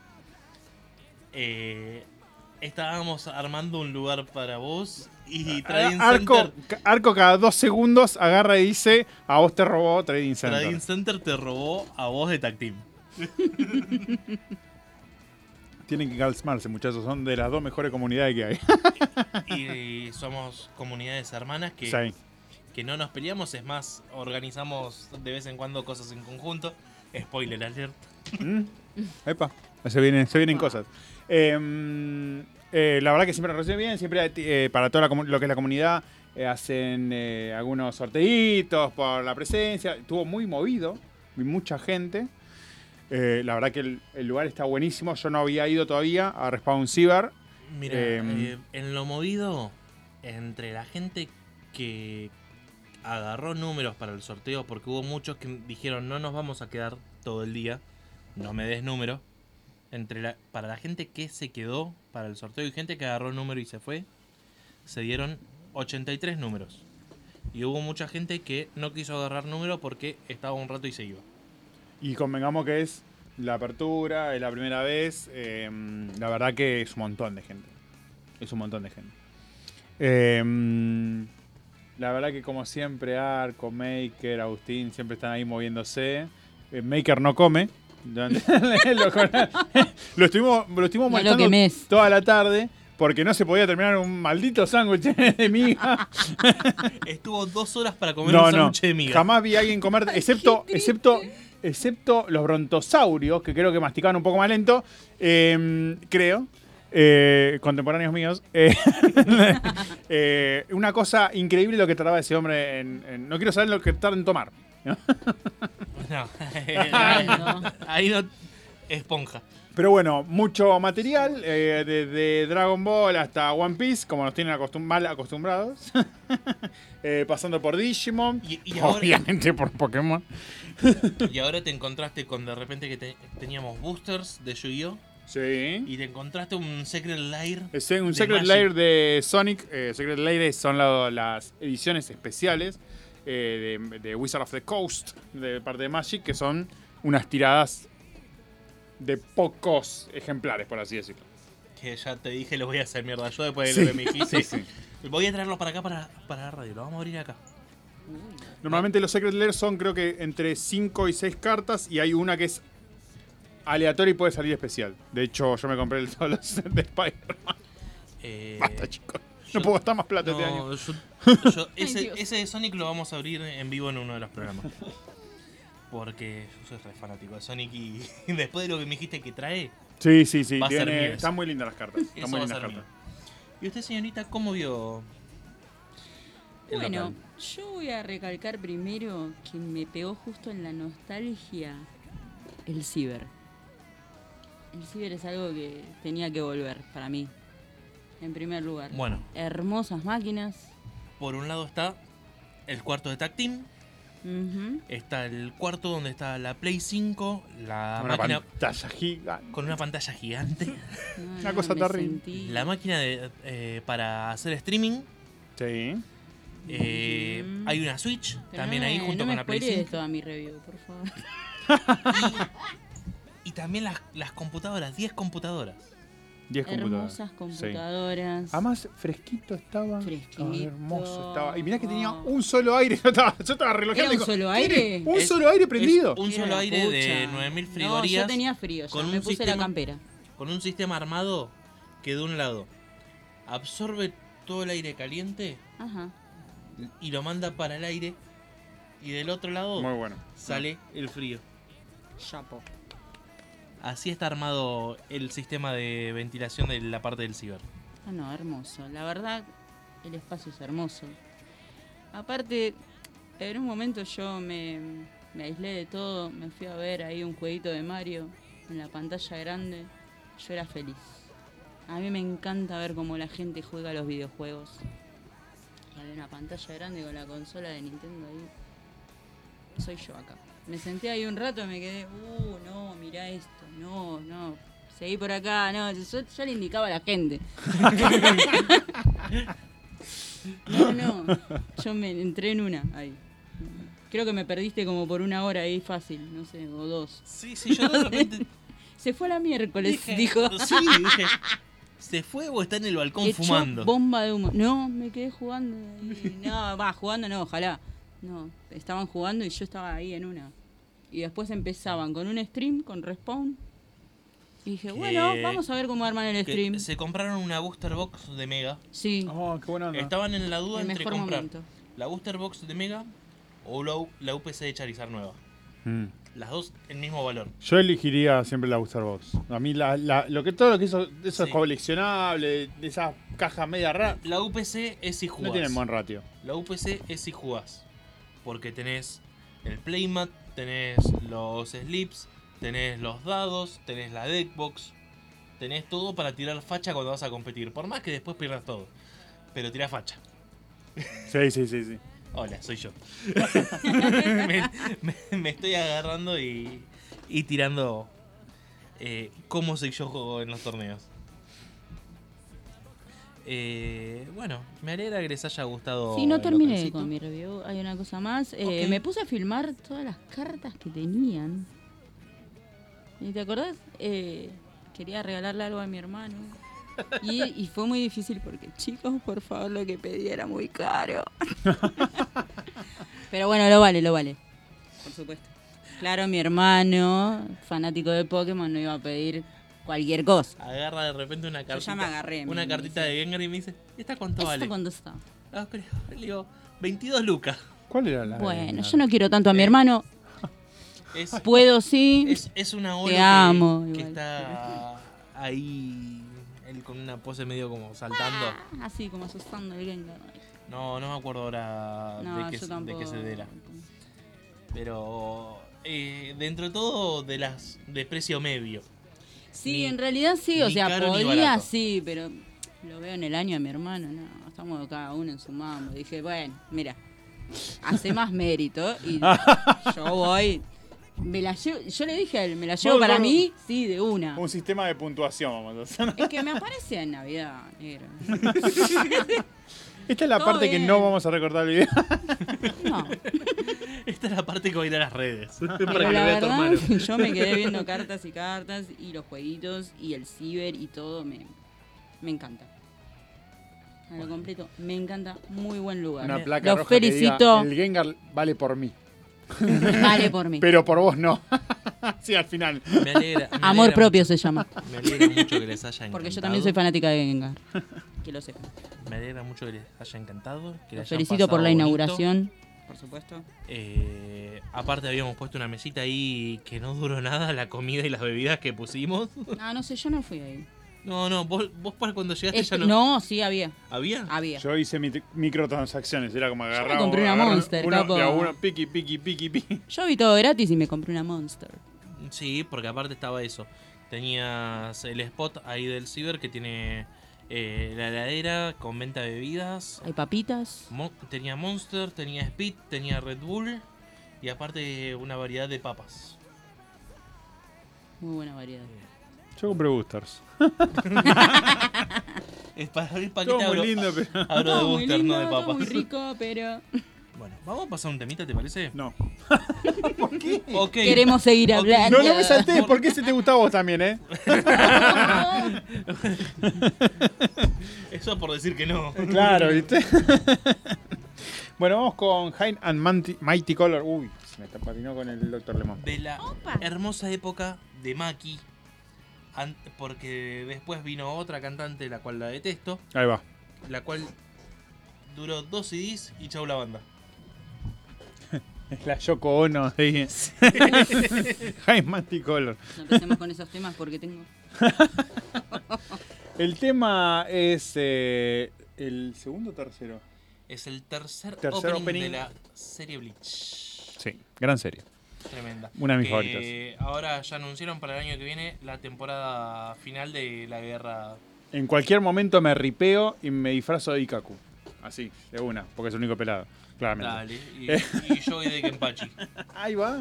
estábamos armando un lugar para vos y Trading Center... Arco cada 2 segundos agarra y dice, a vos te robó Trading Center. Trading Center te robó a vos de Tag Team. Tienen que calmarse, muchachos, son de las 2 mejores comunidades que hay. Y somos comunidades hermanas que, Sí. que no nos peleamos, es más, organizamos de vez en cuando cosas en conjunto. Spoiler alert. Epa, se vienen cosas. La verdad que siempre nos reciben bien, siempre para toda lo que es la comunidad hacen algunos sorteitos por la presencia. Estuvo muy movido, vi mucha gente. La verdad que el lugar está buenísimo. Yo no había ido todavía a Respawn Cyber. Mira, en lo movido, entre la gente que agarró números para el sorteo, porque hubo muchos que dijeron no nos vamos a quedar todo el día, no me des número. Para la gente que se quedó para el sorteo y gente que agarró número y se fue, se dieron 83 números. Y hubo mucha gente que no quiso agarrar número porque estaba un rato y se iba. Y convengamos que es la apertura, es la primera vez. La verdad que es un montón de gente. Es un montón de gente. La verdad que como siempre Arco, Maker, Agustín siempre están ahí moviéndose. Maker no come. lo estuvimos molestando quemes. toda la tarde porque no se podía terminar un maldito sándwich de miga. Estuvo 2 horas para comer un sándwich de miga. Jamás vi a alguien comer, excepto los brontosaurios, que creo que masticaban un poco más lento, creo. Contemporáneos míos. Una cosa increíble lo que tardaba ese hombre no quiero saber lo que tarda en tomar. No. Ahí no. Esponja. Pero bueno, mucho material, desde Dragon Ball hasta One Piece, como nos tienen mal acostumbrados. Pasando por Digimon, Y ahora- obviamente por Pokémon. Y ahora te encontraste con de repente que teníamos boosters de Yu-Gi-Oh! Sí. Y te encontraste un Secret Lair. Es un de Secret Magic. Lair de Sonic. Secret Lair son las ediciones especiales de Wizard of the Coast, de parte de Magic, que son unas tiradas de pocos ejemplares, por así decirlo. Que ya te dije, lo voy a hacer mierda yo después de Sí. lo que me dijiste. Sí. Voy a traerlo para acá, para la radio. Lo vamos a abrir acá. Normalmente los Secret Lair son creo que entre 5 y 6 cartas y hay una que es aleatoria y puede salir especial. De hecho, yo me compré todos los sets de Spider-Man. Basta, chicos. No puedo gastar más plata este año. Ese de Sonic lo vamos a abrir en vivo en uno de los programas. Porque yo soy re fanático de Sonic y después de lo que me dijiste que trae, Sí. Va a ser mío eso. Están muy lindas las cartas. eso Están muy va a lindas ser cartas. mío. ¿Y usted, señorita, cómo vio el Bueno, local? yo voy a recalcar primero que me pegó justo en la nostalgia el ciber. El ciber es algo que tenía que volver para mí, en primer lugar. Bueno, Hermosas máquinas. por un lado está el cuarto de Tag Team, Ujú. está el cuarto donde está la Play 5, la Una máquina pantalla gigante. con una pantalla gigante, No, Una cosa me terrible. sentí- la máquina para hacer streaming, Sí. hay una Switch Pero también no ahí me- junto no con me la Play spoilees 5. toda mi review, por favor. Y también las computadoras, 10 computadoras. 10 computadoras. Hermosas Sí. computadoras. Además, fresquito estaba. Fresquito. Hermoso estaba. Y mirá que tenía Wow. un solo aire. Yo estaba relojando. ¿Era un digo, solo ¿tiene aire? Un Es- solo aire Es prendido. un Era solo la aire de pucha. 9000 No, frigorías. yo tenía frío, ya con me un puse sistema- la campera. Con un sistema armado que de un lado absorbe todo el aire caliente Ajá. y lo manda para el aire. Y del otro lado Muy bueno. sale el frío. Chapo. Así está armado el sistema de ventilación de la parte del ciber. Ah, no, hermoso. La verdad, el espacio es hermoso. Aparte, en un momento yo me aislé de todo, me fui a ver ahí un jueguito de Mario en la pantalla grande. Yo era feliz. A mí me encanta ver cómo la gente juega a los videojuegos. Y había una pantalla grande con la consola de Nintendo ahí. Soy yo acá. Me senté ahí un rato y me quedé, no, mirá esto, no, seguí por acá, no, yo le indicaba a la gente. No, yo me entré en una ahí. Creo que me perdiste como por 1 hora ahí fácil, no sé, o 2. Sí, yo de repente Se fue a la miércoles, dije, dijo. sí, dije, ¿se fue o está en el balcón Echó fumando? bomba de humo. No, me quedé jugando ahí. No, jugando no, ojalá. No, estaban jugando y yo estaba ahí en una. Y después empezaban con un stream, con Respawn. Y dije, bueno, vamos a ver cómo arman el Que stream. se compraron una booster box de Mega. Sí, Oh, qué buena onda. Estaban en la duda el entre mejor comprar momento. la booster box de Mega o la UPC de Charizard nueva. Mm. Las dos el mismo valor. Yo elegiría siempre la Booster Box. A mí todo lo que hizo eso Sí. es coleccionable, de esas cajas media raras, La UPC es si jugás. no tienen buen ratio. La UPC es si jugás. Porque tenés el playmat, tenés los slips, tenés los dados, tenés la deckbox, tenés todo para tirar facha cuando vas a competir. Por más que después pierdas todo. Pero tirás facha. Sí. Hola, soy yo. me estoy agarrando y tirando cómo soy yo juego en los torneos. Bueno, me alegra que les haya gustado. Sí, no el terminé localcito. con mi review. Hay una cosa más. Ok. Me puse a filmar todas las cartas que tenían. ¿Y te acordás? Quería regalarle algo a mi hermano. Y fue muy difícil porque, chicos, por favor, lo que pedí era muy caro. Pero bueno, lo vale. Por supuesto. Claro, mi hermano, fanático de Pokémon, no iba a pedir cualquier cosa. Agarra de repente una cartita. ya me agarré, Una me cartita dice. de Gengar y me dice: ¿Esta cuánto ¿Esto vale? cuándo está? Ah, pero, le digo: 22 lucas. ¿Cuál era la? Bueno, yo no quiero tanto a mi hermano. Es, Puedo, sí. es una oro Te amo, que igual. está ahí. El con una pose medio como saltando. Así como asustando el Gengar. No me acuerdo ahora No, de yo qué tampoco. era. Pero dentro de todo de precio medio. Sí, Ni- en realidad sí, o ni sea, caro ni podía barato. sí, pero lo veo en el año de mi hermano, no, estamos cada uno en su mambo. Dije, bueno, mira, hace más mérito y yo voy, me la llevo, yo le dije a él, me la llevo Bueno, para bueno. mí, sí, de una. Un sistema de puntuación, vamos a hacer. Es que me aparece en Navidad, negro. Esta es la Todo parte que bien. no vamos a recortar el video. No, Esta es la parte que va a ir a las redes. para que pero lo la vea tu verdad, hermano. yo me quedé viendo cartas y los jueguitos y el ciber y todo, me encanta. A lo completo, me encanta, muy buen lugar. Una placa Los roja que diga, felicito, el Gengar vale por mí, vale por mí. pero por vos no. Sí, al final. Me alegra Amor mucho- propio se llama. Me alegra mucho que les haya encantado. Porque yo también soy fanática de Gengar. Que lo sepan. Me alegra mucho que les haya encantado. Que la Los hayan felicito por pasado la bonito. inauguración. Por supuesto. Aparte habíamos puesto una mesita ahí que no duró nada, la comida y las bebidas que pusimos. No sé, yo no fui ahí. No, vos para cuando llegaste ya no. No, sí, había. ¿Había? Había. Yo hice microtransacciones, era como agarrar. me compré una Monster, capo. De a uno, piqui. Yo vi todo gratis y me compré una Monster. Sí, porque aparte estaba eso. Tenías el spot ahí del ciber que tiene la heladera con venta de bebidas. Hay papitas. Tenía Monster, tenía Speed, tenía Red Bull y aparte una variedad de papas. Muy buena variedad. Yo compré boosters. Es para abrir paquete Todo muy abro, lindo, pero. abro de Todo muy booster, lindo, no de todo papas. muy rico, pero Bueno, vamos a pasar un temita, ¿te parece? No. Ok. queremos seguir Ok. hablando. No me salté. ¿Por qué se te gustaba a vos también, Eso por decir que no. Claro, ¿viste? Bueno, vamos con High and Mighty Color. Uy, se me patinó con el Dr. Lemon. De la Opa. hermosa época de Maki. Porque después vino otra cantante, la cual la detesto. Ahí va. La cual duró 2 CDs y chau la banda. Es la Yoko Ono de High Mighty Color. No empecemos con esos temas porque tengo. El tema es el segundo o tercero. Es el tercer Tercer opening opening. de la serie Bleach. Sí, gran serie. Tremenda. Una de mis Que favoritas. Ahora ya anunciaron para el año que viene la temporada final de la guerra. En cualquier momento me ripeo y me disfrazo de Ikaku. Así, de una, porque es el único pelado. Claramente. Dale. Y yo voy de Kenpachi. Ahí va.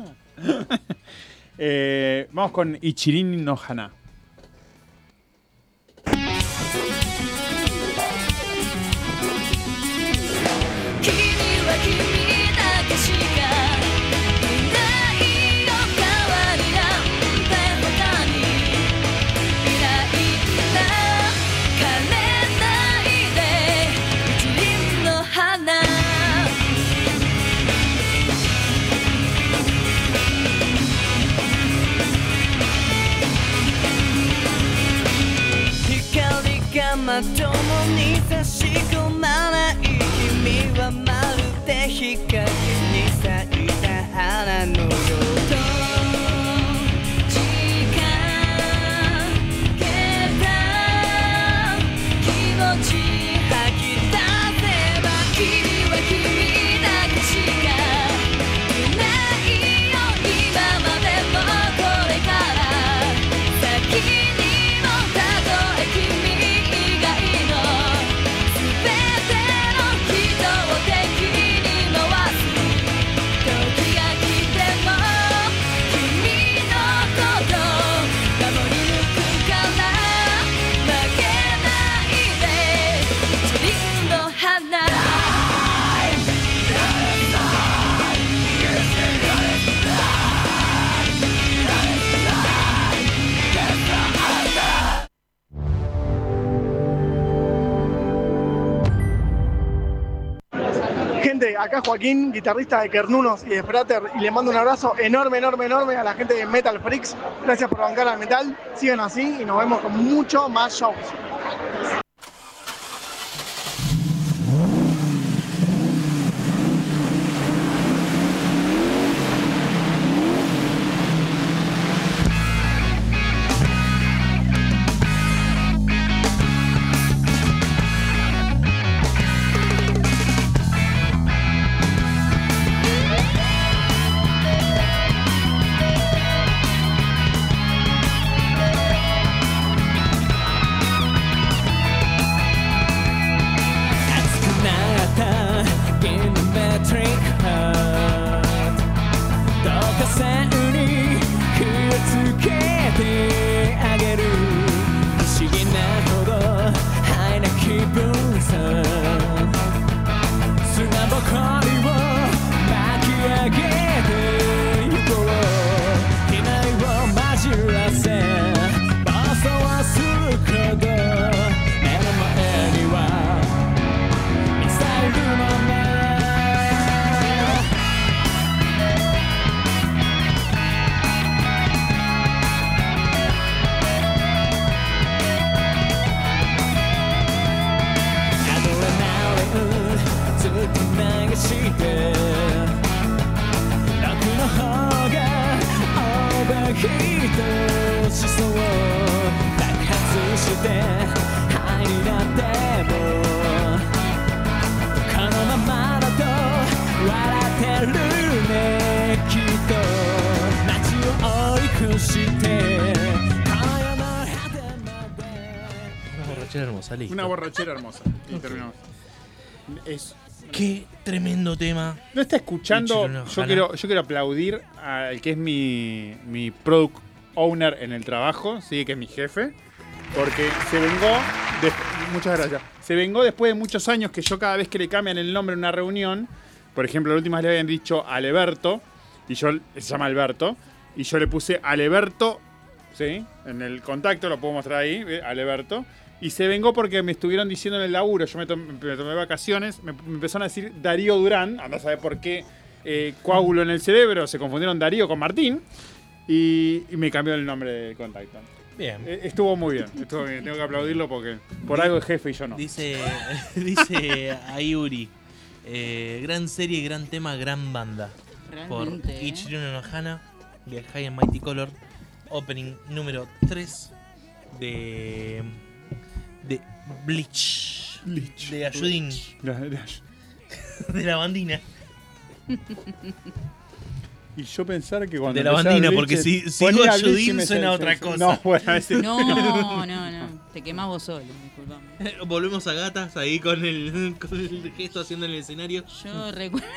Vamos con Ichirin no Hana. 君は君だけしかいないよ代わりなんて他にいないんだ枯れないで一輪の花光がまともに差し込まない君はまるで光に咲いた花のようと時間けた気持ち吐き出せば君は君だけしかいないよ今までもこれから先にもたとえ君以外の全ての人を敵に回す時が来ても君のこと守り抜くから負けないで一輪の花 Gente, acá Joaquín, guitarrista de Kernunos y de Sprater, y le mando un abrazo enorme a la gente de Metal Freaks. Gracias por bancar al metal, sigan así y nos vemos con mucho más shows. てあげる不思議なほどハイな気分さ砂ぼこりを巻き上げてゆこう機内を混じらせ暴走はするほど目の前にはミサイルのねずっと流して楽の方がオーバーヒートしそう爆発して灰になってもこのままだと笑ってるねきっと街を追い越して今夜の果てまで Una borrachera hermosa, listo. Una borrachera hermosa. Y terminamos. Qué tremendo tema. No está escuchando. Ichiro Yo quiero aplaudir al que es mi product owner en el trabajo, sí, que es mi jefe. Porque se vengó. Muchas gracias. Se vengó después de muchos años que yo, cada vez que le cambian el nombre en una reunión, por ejemplo, la última vez le habían dicho Aleberto, y yo se llama Alberto, y yo le puse Aleberto, ¿sí? En el contacto lo puedo mostrar ahí, Aleberto. Y se vengó porque me estuvieron diciendo en el laburo, yo me tomé vacaciones, me empezaron a decir Darío Durán, andá a saber por qué coágulo en el cerebro, se confundieron Darío con Martín, y me cambió el nombre de contacto. Bien. Estuvo muy bien, tengo que aplaudirlo porque por algo es jefe y yo no. Dice Ayuri, gran serie, gran tema, gran banda. Realmente, Por Ichiro Nohana, de High and Mighty Color, opening número 3 de Bleach. De Ayudin. De la bandina. Y yo pensar que cuando de la empecé a bandina, Bleach, porque si ponía digo Bleach y Ayudin me suena sale- otra cosa. No, bueno, No, te quemás vos solo, disculpame. Volvemos a gatas ahí con el gesto haciendo en el escenario. Yo recuerdo.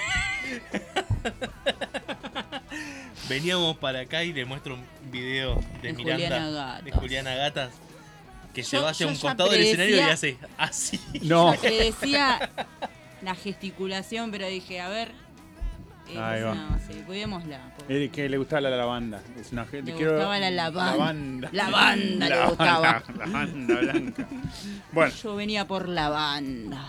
Veníamos para acá y le muestro un video de Miranda, Juliana Gatas. de Juliana Gatas, que se Yo- va hacia yo un ya costado del escenario y predecía- hace así. No. Te decía la gesticulación, pero dije, a ver. Ahí va. No, sí, cuidémosla. porque Que le gustaba la lavanda. Es una Le gustaba la lavanda. lavanda. La banda le gustaba. La banda blanca. Bueno, Yo venía por la banda.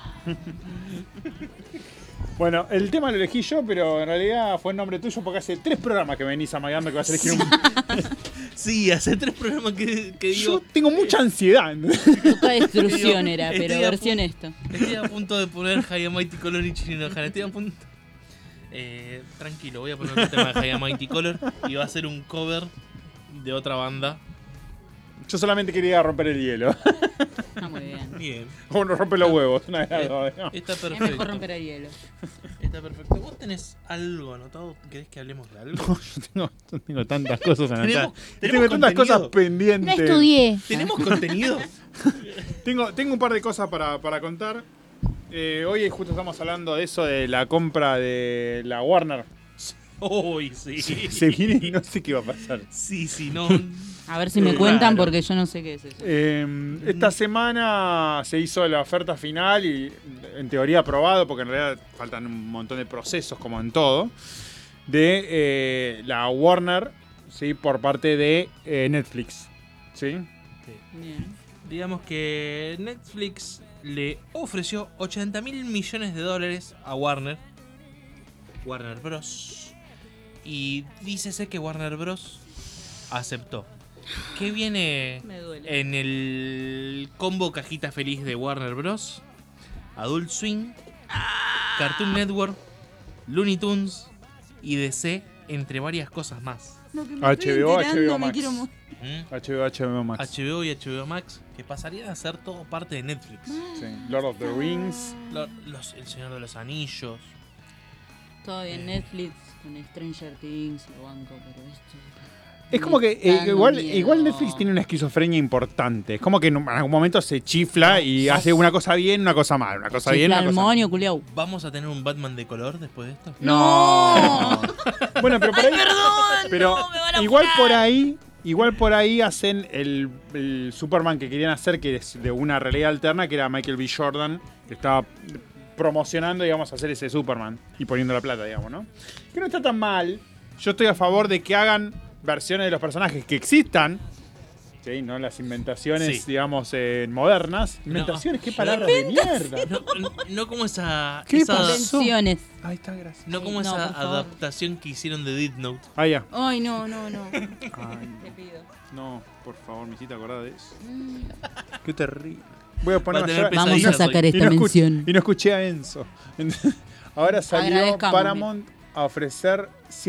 bueno, el tema lo elegí yo, pero en realidad fue el nombre tuyo porque hace 3 programas que venís amagando que vas a elegir un... Sí, hace 3 programas que digo. Yo tengo mucha ansiedad. Poca destrucción Digo, era, pero estoy a versión esto. Estoy a punto de poner High and Mighty Color y Ichiro Nohana. Estoy a punto. Tranquilo, voy a poner un tema de High and Mighty Color y va a ser un cover de otra banda. Yo solamente quería romper el hielo. Está muy bien. Bien. O no romper los huevos. Una de las dos, ¿no? Está Es perfecto. mejor romper el hielo. Está perfecto. ¿Vos tenés algo anotado? ¿Querés que hablemos de algo? Yo tengo tantas cosas anotadas. tenemos Tengo tantas contenido. cosas pendientes. No estudié. ¿Tenemos contenido? Tengo un par de cosas para contar. Hoy justo estamos hablando de eso, de la compra de la Warner. Uy, sí. Se viene y no sé qué va a pasar. Sí, no. A ver si me cuentan porque yo no sé qué es eso. Esta semana se hizo la oferta final y en teoría aprobado, porque en realidad faltan un montón de procesos como en todo, de la Warner, ¿sí? Por parte de Netflix. ¿Sí? Bien. Digamos que Netflix le ofreció $80 mil millones a Warner Bros. Y dícese que Warner Bros. Aceptó. ¿Qué viene Me duele. en el combo cajita feliz de Warner Bros? Adult Swim, Cartoon Network, Looney Tunes y DC, entre varias cosas más. No, que me estoy HBO, enterando, HBO me Max. quiero mo- HBO Max. HBO y HBO Max, que pasarían a ser todo parte de Netflix. Sí. Lord of the Rings. El Señor de los Anillos. Todo bien, Netflix con Stranger Things, lo banco, pero esto... Es como que Dando igual miedo. Netflix tiene una esquizofrenia importante. Es como que en algún momento se chifla y hace una cosa bien, una cosa mal. Una cosa bien, Chifla una al cosa monio, culiao. ¿Vamos a tener un Batman de color después de esto? No. Bueno, pero por ahí. Perdón, Pero no, me van a igual funar. por ahí Igual por ahí hacen el Superman que querían hacer, que es de una realidad alterna, que era Michael B. Jordan, que estaba promocionando, digamos, hacer ese Superman y poniendo la plata, digamos, ¿no? Que no está tan mal. Yo estoy a favor de que hagan versiones de los personajes que existan, ¿sí? No las inventaciones, digamos, modernas. Inventaciones, qué palabras de mierda. No como esa... ¿Qué esa pasó? Ahí está, gracias. No como No, esa por favor. adaptación que hicieron de Death Note. Ah, ya. Ay, no. Ay, Te pido. no, por favor, Misita, acordá de eso. Qué terrible. Voy a poner Va a tener llorar. Vamos a sacar esta mención. Y no escuché a Enzo. Ahora salió Agradezcamos, Paramount a ofrecer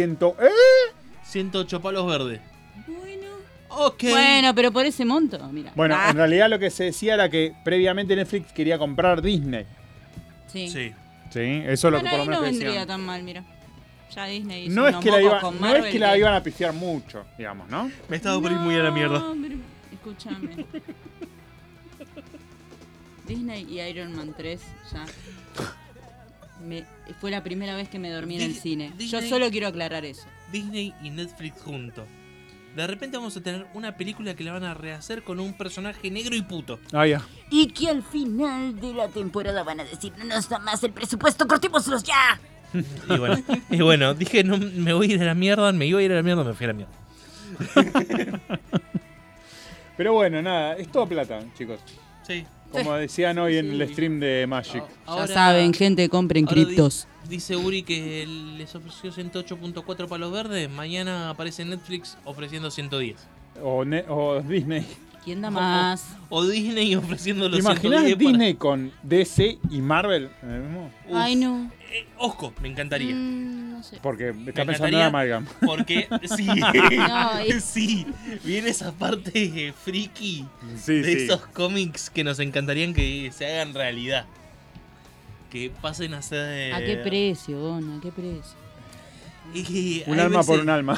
108 palos verdes. Bueno. Ok. Bueno, pero por ese monto, mira. Bueno, Ah, en realidad lo que se decía era que previamente Netflix quería comprar Disney. sí. Sí, eso es lo que Bueno, por lo ahí menos no decían. vendría tan mal, mira. Ya Disney hizo No es unos que la mocos iba, con no Marvel es que la iban a pifiar mucho, digamos, ¿no? Me estaba por ir muy a la mierda. No, pero escúchame. Disney y Iron Man 3 ya... fue la primera vez que me dormí en el cine. Yo Disney- solo quiero aclarar eso. Disney y Netflix juntos. De repente vamos a tener una película que la van a rehacer con un personaje negro y puto. Ah, ya. Y que al final de la temporada van a decir, no nos da más el presupuesto, cortémoslos ya. Y bueno, dije, no, me voy a ir a la mierda, me iba a ir a la mierda, me fui a la mierda. Pero bueno, nada, es todo plata, chicos. Sí. Como decían hoy en el stream de Magic. Ya saben, gente, compren ahora criptos. Dice Uri que les ofreció 108.4 palos verdes. Mañana aparece Netflix ofreciendo 110. O Disney. ¿Quién da más? O Disney ofreciendo los ¿Te imaginas 110 para- Disney con DC y Marvel en el mismo? Uf. Ay, no. Osco, me encantaría. No sé. Porque está Me pensando en encantaría Amalgam. Porque sí, No, sí, viene esa parte friki Sí, de sí. esos cómics que nos encantarían que se hagan realidad. Que pasen a ser... ¿A qué precio, Don? ¿A qué precio? Y Un hay alma por veces- un alma.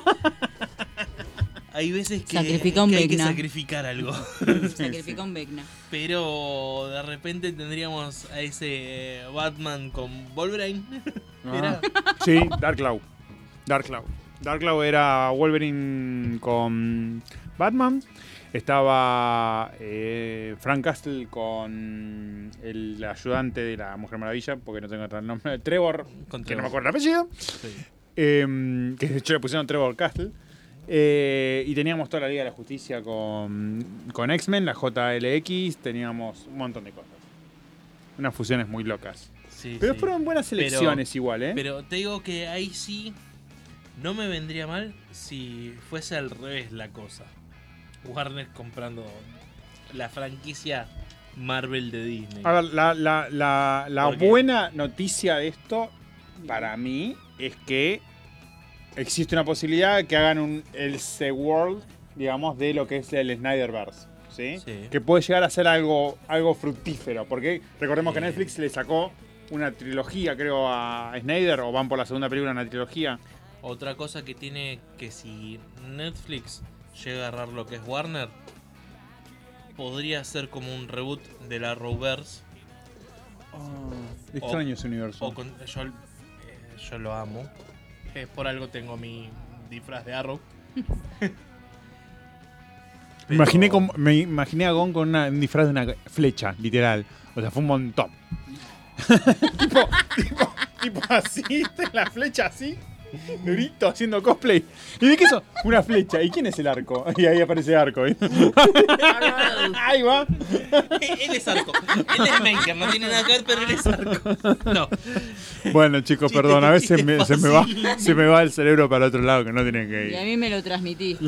Hay veces que, Sacrifica un que hay que Vecna. sacrificar algo. Sacrifica un Vecna. Pero de repente tendríamos a ese Batman con Wolverine. Era- Sí, Darklau. Darklau era Wolverine con Batman. Estaba Frank Castle con el ayudante de la Mujer Maravilla, porque no tengo otro nombre. Trevor, Con que no Trevor. me acuerdo el apellido. Sí. Que de hecho le pusieron Trevor Castle. Y teníamos toda la Liga de la Justicia con X-Men, la JLX, teníamos un montón de cosas. Unas fusiones muy locas. Sí, Pero sí. fueron buenas elecciones igual, ¿eh? Pero te digo que ahí sí no me vendría mal si fuese al revés la cosa. Warner comprando la franquicia Marvel de Disney. A ver, la ¿Por qué? buena noticia de esto, para mí, es que existe una posibilidad de que hagan el World, digamos, de lo que es el Snyderverse. ¿Sí? Sí. Que puede llegar a ser algo fructífero. Porque recordemos que Netflix le sacó una trilogía, creo, a Snyder, o van por la segunda película una trilogía. Otra cosa que tiene que si Netflix llega a agarrar lo que es Warner, podría ser como un reboot de la Arrowverse. Extraño ese universo. O con, yo lo amo. Por algo tengo mi disfraz de Arrow. Me imaginé a Gon con un disfraz de una flecha, literal. O sea, fue un montón. tipo así, la flecha así. Durito haciendo cosplay. ¿Y de qué eso? Una flecha. ¿Y quién es el arco? Y ahí aparece arco. Ahí va. Él es Arco. Él es Maker, no tiene nada que ver, pero él es Arco. No. Bueno, chicos, Chiste perdón. A veces fácil. se me va el cerebro para el otro lado que no tiene que Y a ir. mí me lo transmitiste.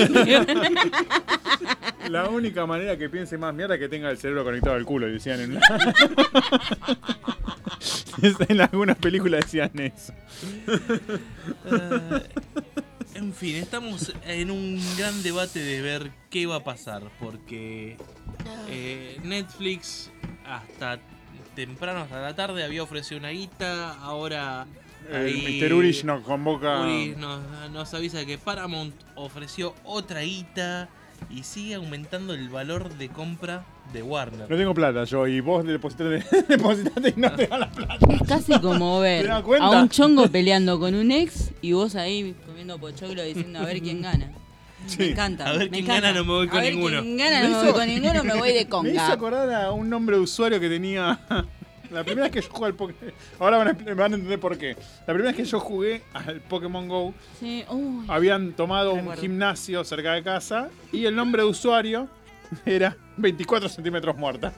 La única manera que piense más mierda es que tenga el cerebro conectado al culo, decían en en algunas películas decían eso. En fin, estamos en un gran debate de ver qué va a pasar, porque Netflix hasta temprano, hasta la tarde, había ofrecido una guita, ahora ahí Mr. Urich nos convoca. Urich nos avisa que Paramount ofreció otra guita y sigue aumentando el valor de compra de Warner. No tengo plata yo, y vos depositate y no te da la plata. Es casi como ¿Te ver das cuenta? a un chongo peleando con un ex y vos ahí comiendo pochoclo diciendo a ver quién gana. Me encanta. A ver me quién encanta. gana, no me voy con A ver ninguno. quién gana, no me voy con ninguno, me voy de Me hizo conga. acordar a un nombre de usuario que tenía. La primera vez que yo jugué al Pokémon. Ahora me van a entender por qué. La primera vez que yo jugué al Pokémon Go, Sí, uy. habían tomado un Recuerdo. gimnasio cerca de casa y el nombre de usuario era 24 centímetros muerta.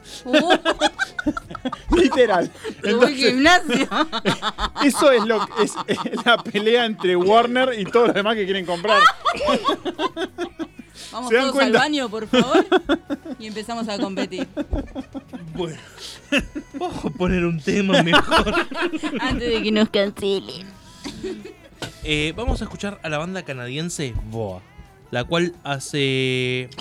Literal. Tuve gimnasio. Eso es lo que es la pelea entre Warner y todos los demás que quieren comprar. Vamos ¿Se dan todos cuenta? al baño, por favor. Y empezamos a competir. Bueno, vamos a poner un tema mejor. Antes de que nos cancelen. Vamos a escuchar a la banda canadiense Boa, la cual hace...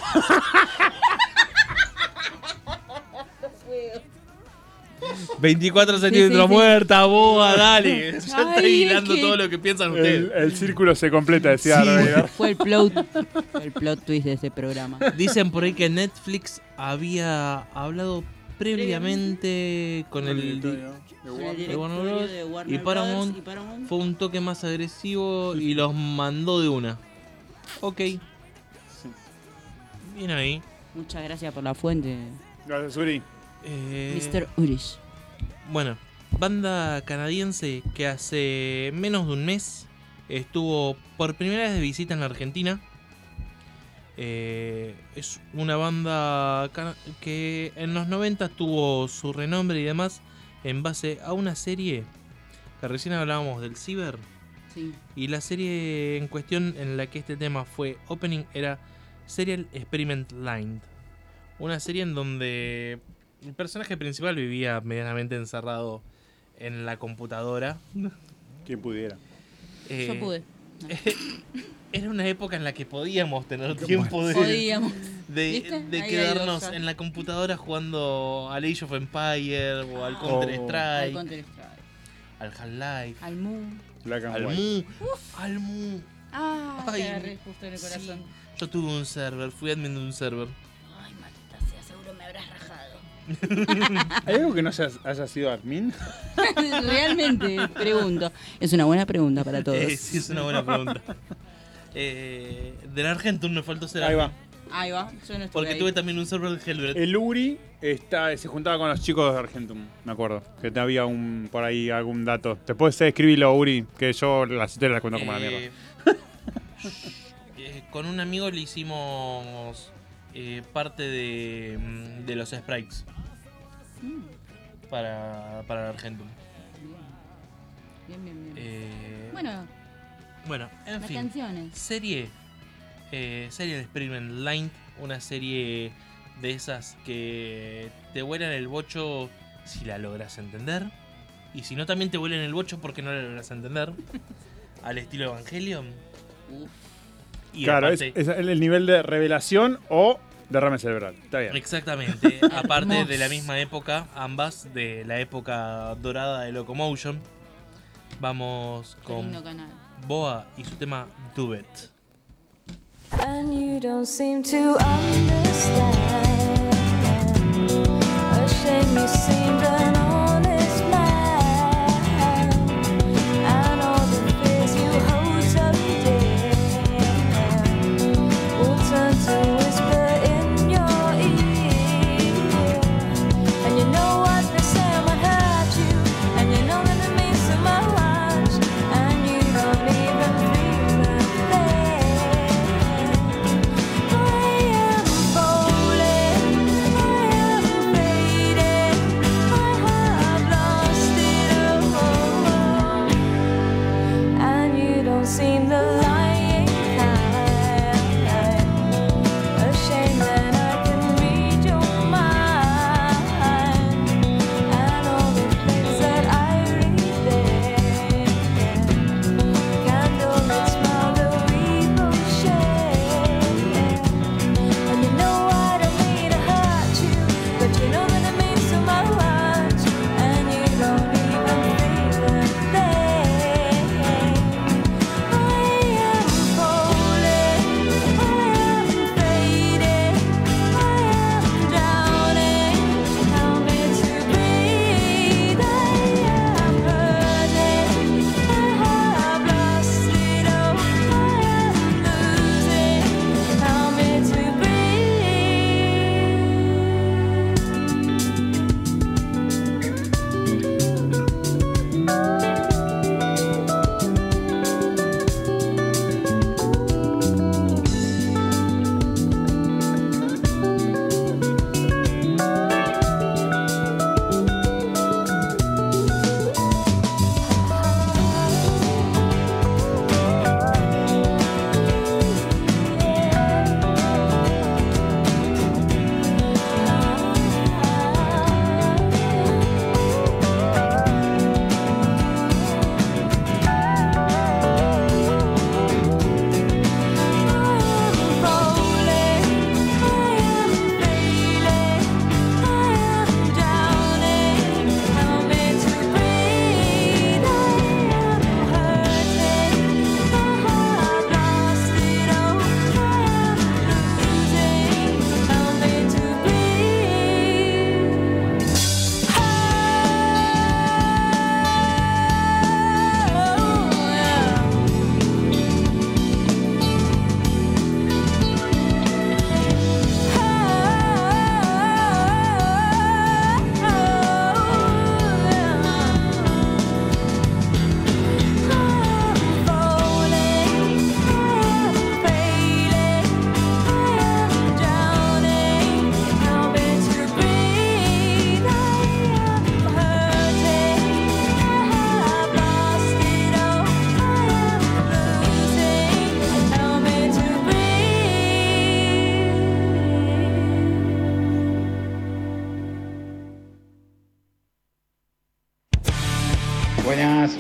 24 centímetros sí. muerta, Boa, dale. Ya está Ay, hilando es que- todo lo que piensan ustedes. El círculo se completa, decía Sí. Roger. Fue el plot twist de ese programa. Dicen por ahí que Netflix había hablado previamente con el Con el de directorio Warner Bros. de Warner y Paramount. Brothers y Paramount. Fue un toque más agresivo y los mandó de una. Ok. Bien ahí. Muchas gracias por la fuente, Gracias, Uri. Mr. Urish. Bueno, banda canadiense que hace menos de un mes estuvo por primera vez de visita en la Argentina. Es una banda que en los 90 tuvo su renombre y demás en base a una serie que recién hablábamos del Ciber. Sí. Y la serie en cuestión en la que este tema fue opening era Serial Experiment Line. Una serie en donde el personaje principal vivía medianamente encerrado en la computadora. Quien pudiera. Yo pude. Era una época en la que podíamos tener tiempo Podíamos. de ¿Viste? Ahí hay quedarnos dos ya. en la computadora jugando al Age of Empire o al Counter Al Strike, Counter-Strike. al Half-Life, Al Mu. Black and al White. Mu, al Mu. Ah, Ay, te agarré justo en el corazón. Yo tuve un server, fui admin de un server. Ay, maldita sea, seguro me habrás rajado. ¿Hay algo que no haya sido admin? Realmente, pregunto. Es una buena pregunta para todos. Sí, es una buena pregunta. Del Argentum me faltó ser Ahí va. Ahí va, yo no estuve porque ahí. tuve también un server de Hellbread. El Uri se juntaba con los chicos de Argentum, me acuerdo. Que te había por ahí algún dato. Te puedes escribirlo, Uri, que yo las historias las cuento como la mierda. Con un amigo le hicimos parte de los sprites para el Argentum. Bien, bien, bien. Bueno, en las fin. canciones. Serie del Experiment Line, una serie de esas que te vuelan el bocho si la logras entender. Y si no, también te vuelan el bocho porque no la logras entender. Al estilo Evangelion. Y Claro, aparte- es el nivel de revelación o derrame cerebral. Está bien. Exactamente. Aparte de la misma época, ambas de la época dorada de Locomotion. Vamos Qué con lindo canal. Boa y su tema Do It. And you don't seem to understand. A shame you seemed an honest man. And all the fears you hold so dear will turn to whisper in your ear. And you know what they say might hurt you. And you know that it means so much. And you don't even feel that there. I am falling, I am fading, I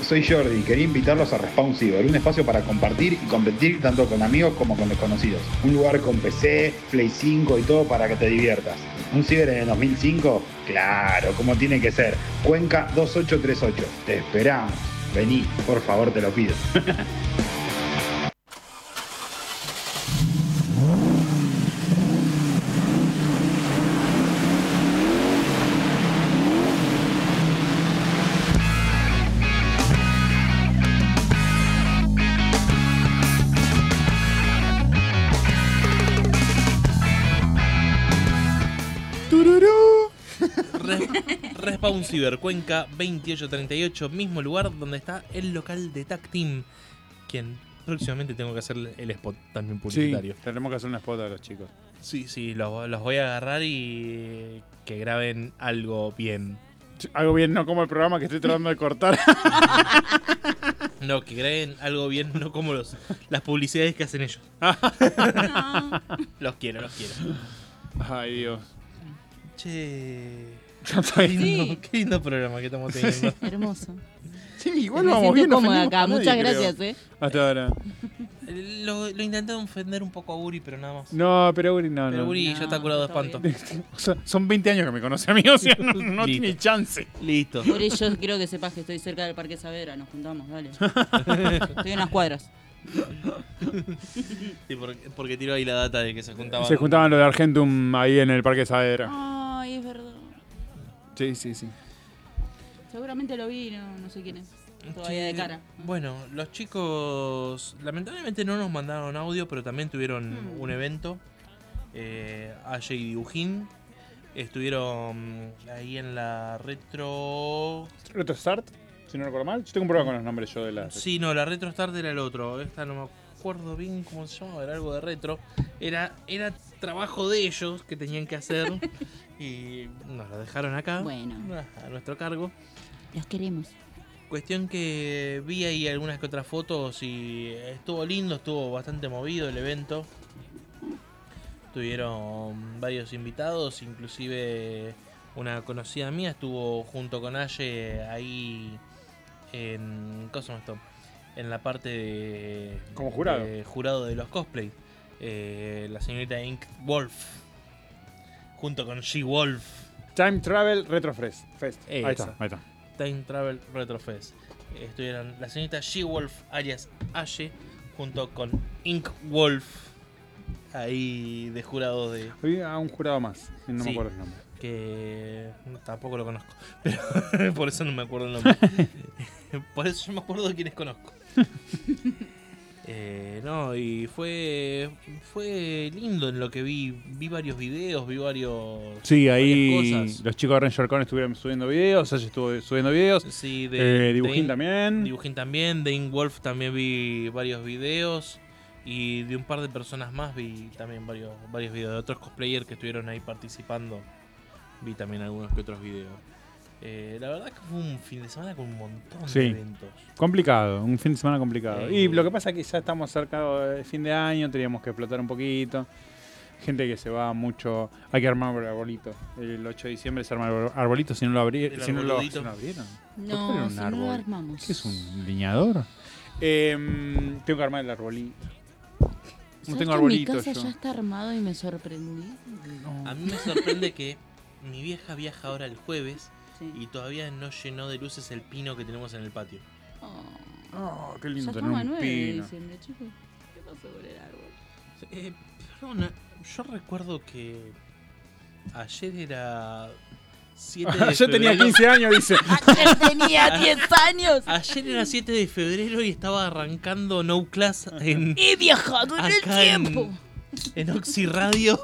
soy Jordi y quería invitarlos a Respawn Cyber, un espacio para compartir y competir tanto con amigos como con desconocidos. Un lugar con PC, Play 5 y todo para que te diviertas. ¿Un ciber en el 2005? Claro, como tiene que ser. Cuenca 2838. Te esperamos. Vení, por favor, te lo pido. Respawn Cyber, Cuenca 2838, mismo lugar donde está el local de Tag Team, quien próximamente tengo que hacer el spot también publicitario. Sí, tenemos que hacer un spot a los chicos. Sí, los voy a agarrar y que graben algo bien. Algo bien, no como el programa que estoy tratando de cortar. No, que graben algo bien, no como las publicidades que hacen ellos. Los quiero. Ay, Dios. Che. Sí. Qué lindo programa que estamos teniendo. Hermoso. Sí, igual Me vamos siento bien. no cómoda ofendimos acá. a nadie, Muchas creo. gracias, Hasta ahora. Lo intenté ofender un poco a Uri, pero nada más. No, pero Uri no. Pero no. Uri ya está curado de espanto. Son 20 años que me conoce a mí, o sea, no tiene chance. Listo. Por eso quiero que sepas que estoy cerca del Parque Saavedra. Nos juntamos, dale. Estoy en las cuadras. Sí, porque tiró ahí la data de que se juntaban. Se juntaban los de Argentum ahí en el Parque Saavedra. Ay, es verdad. Sí. Seguramente lo vi, no sé quién es. Todavía de cara. Bueno, los chicos lamentablemente no nos mandaron audio, pero también tuvieron un evento. Aye y Dibujín estuvieron ahí en la Retro ¿RetroStart? Si no recuerdo mal. Yo tengo un problema con los nombres yo de la... Sí, no, la Retro Start era el otro. Esta no me acuerdo bien cómo se llamaba, era algo de retro. Era trabajo de ellos que tenían que hacer y nos lo dejaron acá. Bueno. A nuestro cargo. Los queremos. Cuestión que vi ahí algunas que otras fotos y estuvo lindo, estuvo bastante movido el evento. Tuvieron varios invitados, inclusive una conocida mía estuvo junto con Aye ahí en en la parte de como jurado, jurado de los cosplay. La señorita Ink Wolf junto con She-Wolf. Time Travel Retro Fest. Ahí está. Time Travel Retro Fest. Estuvieron la señorita She-Wolf alias Aye junto con Ink Wolf ahí de jurado de... Había un jurado más, no Sí, me acuerdo el nombre. Que tampoco lo conozco, pero por eso no me acuerdo el nombre. Por eso yo me acuerdo de quienes conozco. No, y fue lindo en lo que vi varios videos, Sí, varias ahí cosas. los chicos de RangerCon estuvieron subiendo videos, Aye estuvo subiendo videos. Sí, Dibujín también. Dibujín también, de Ink Wolf también vi varios videos. Y de un par de personas más vi también varios videos. De otros cosplayers que estuvieron ahí participando, vi también algunos que otros videos. La verdad que fue un fin de semana con un montón de eventos. Complicado, un fin de semana complicado. Y lo que pasa es que ya estamos cerca del fin de año, teníamos que explotar un poquito. Gente que se va mucho. Hay que armar el arbolito. El 8 de diciembre se arma el arbolito. Si no lo abrieron. Si no lo abrieron. No, si no lo armamos. ¿Qué es un leñador? Tengo que armar el arbolito. No tengo arbolito. Mi casa yo. ya está armado y me sorprendí. A mí me sorprende que mi vieja viaja ahora el jueves y todavía no llenó de luces el pino que tenemos en el patio. Oh, qué lindo Ya tener estamos a un 9 de pino. diciembre, chicos. ¿Qué pasó con el árbol? Perdona, yo recuerdo que ayer era 7 de Ayer tenía febrero. 15 años, dice. Ayer tenía 10 años. Ayer era 7 de febrero y estaba arrancando No Class en... He viajado en el acá tiempo. En Oxy Radio.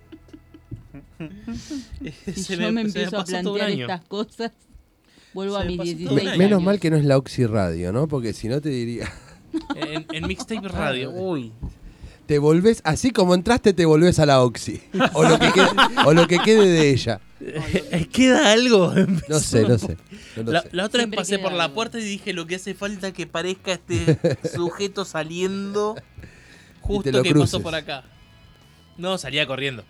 Si yo me empiezo a plantear estas cosas, vuelvo a mis 16 años. Menos mal que no es la Oxy Radio, ¿no? Porque si no te diría... En Mixtape Radio. Uy. Te volvés, así como entraste, te volvés a la Oxy. O lo que quede de ella. ¿Queda algo? No sé. No lo sé. La otra vez Siempre pasé queda por la algo. puerta y dije lo que hace falta que parezca este sujeto saliendo justo lo que cruces. pasó por acá. No, salía corriendo.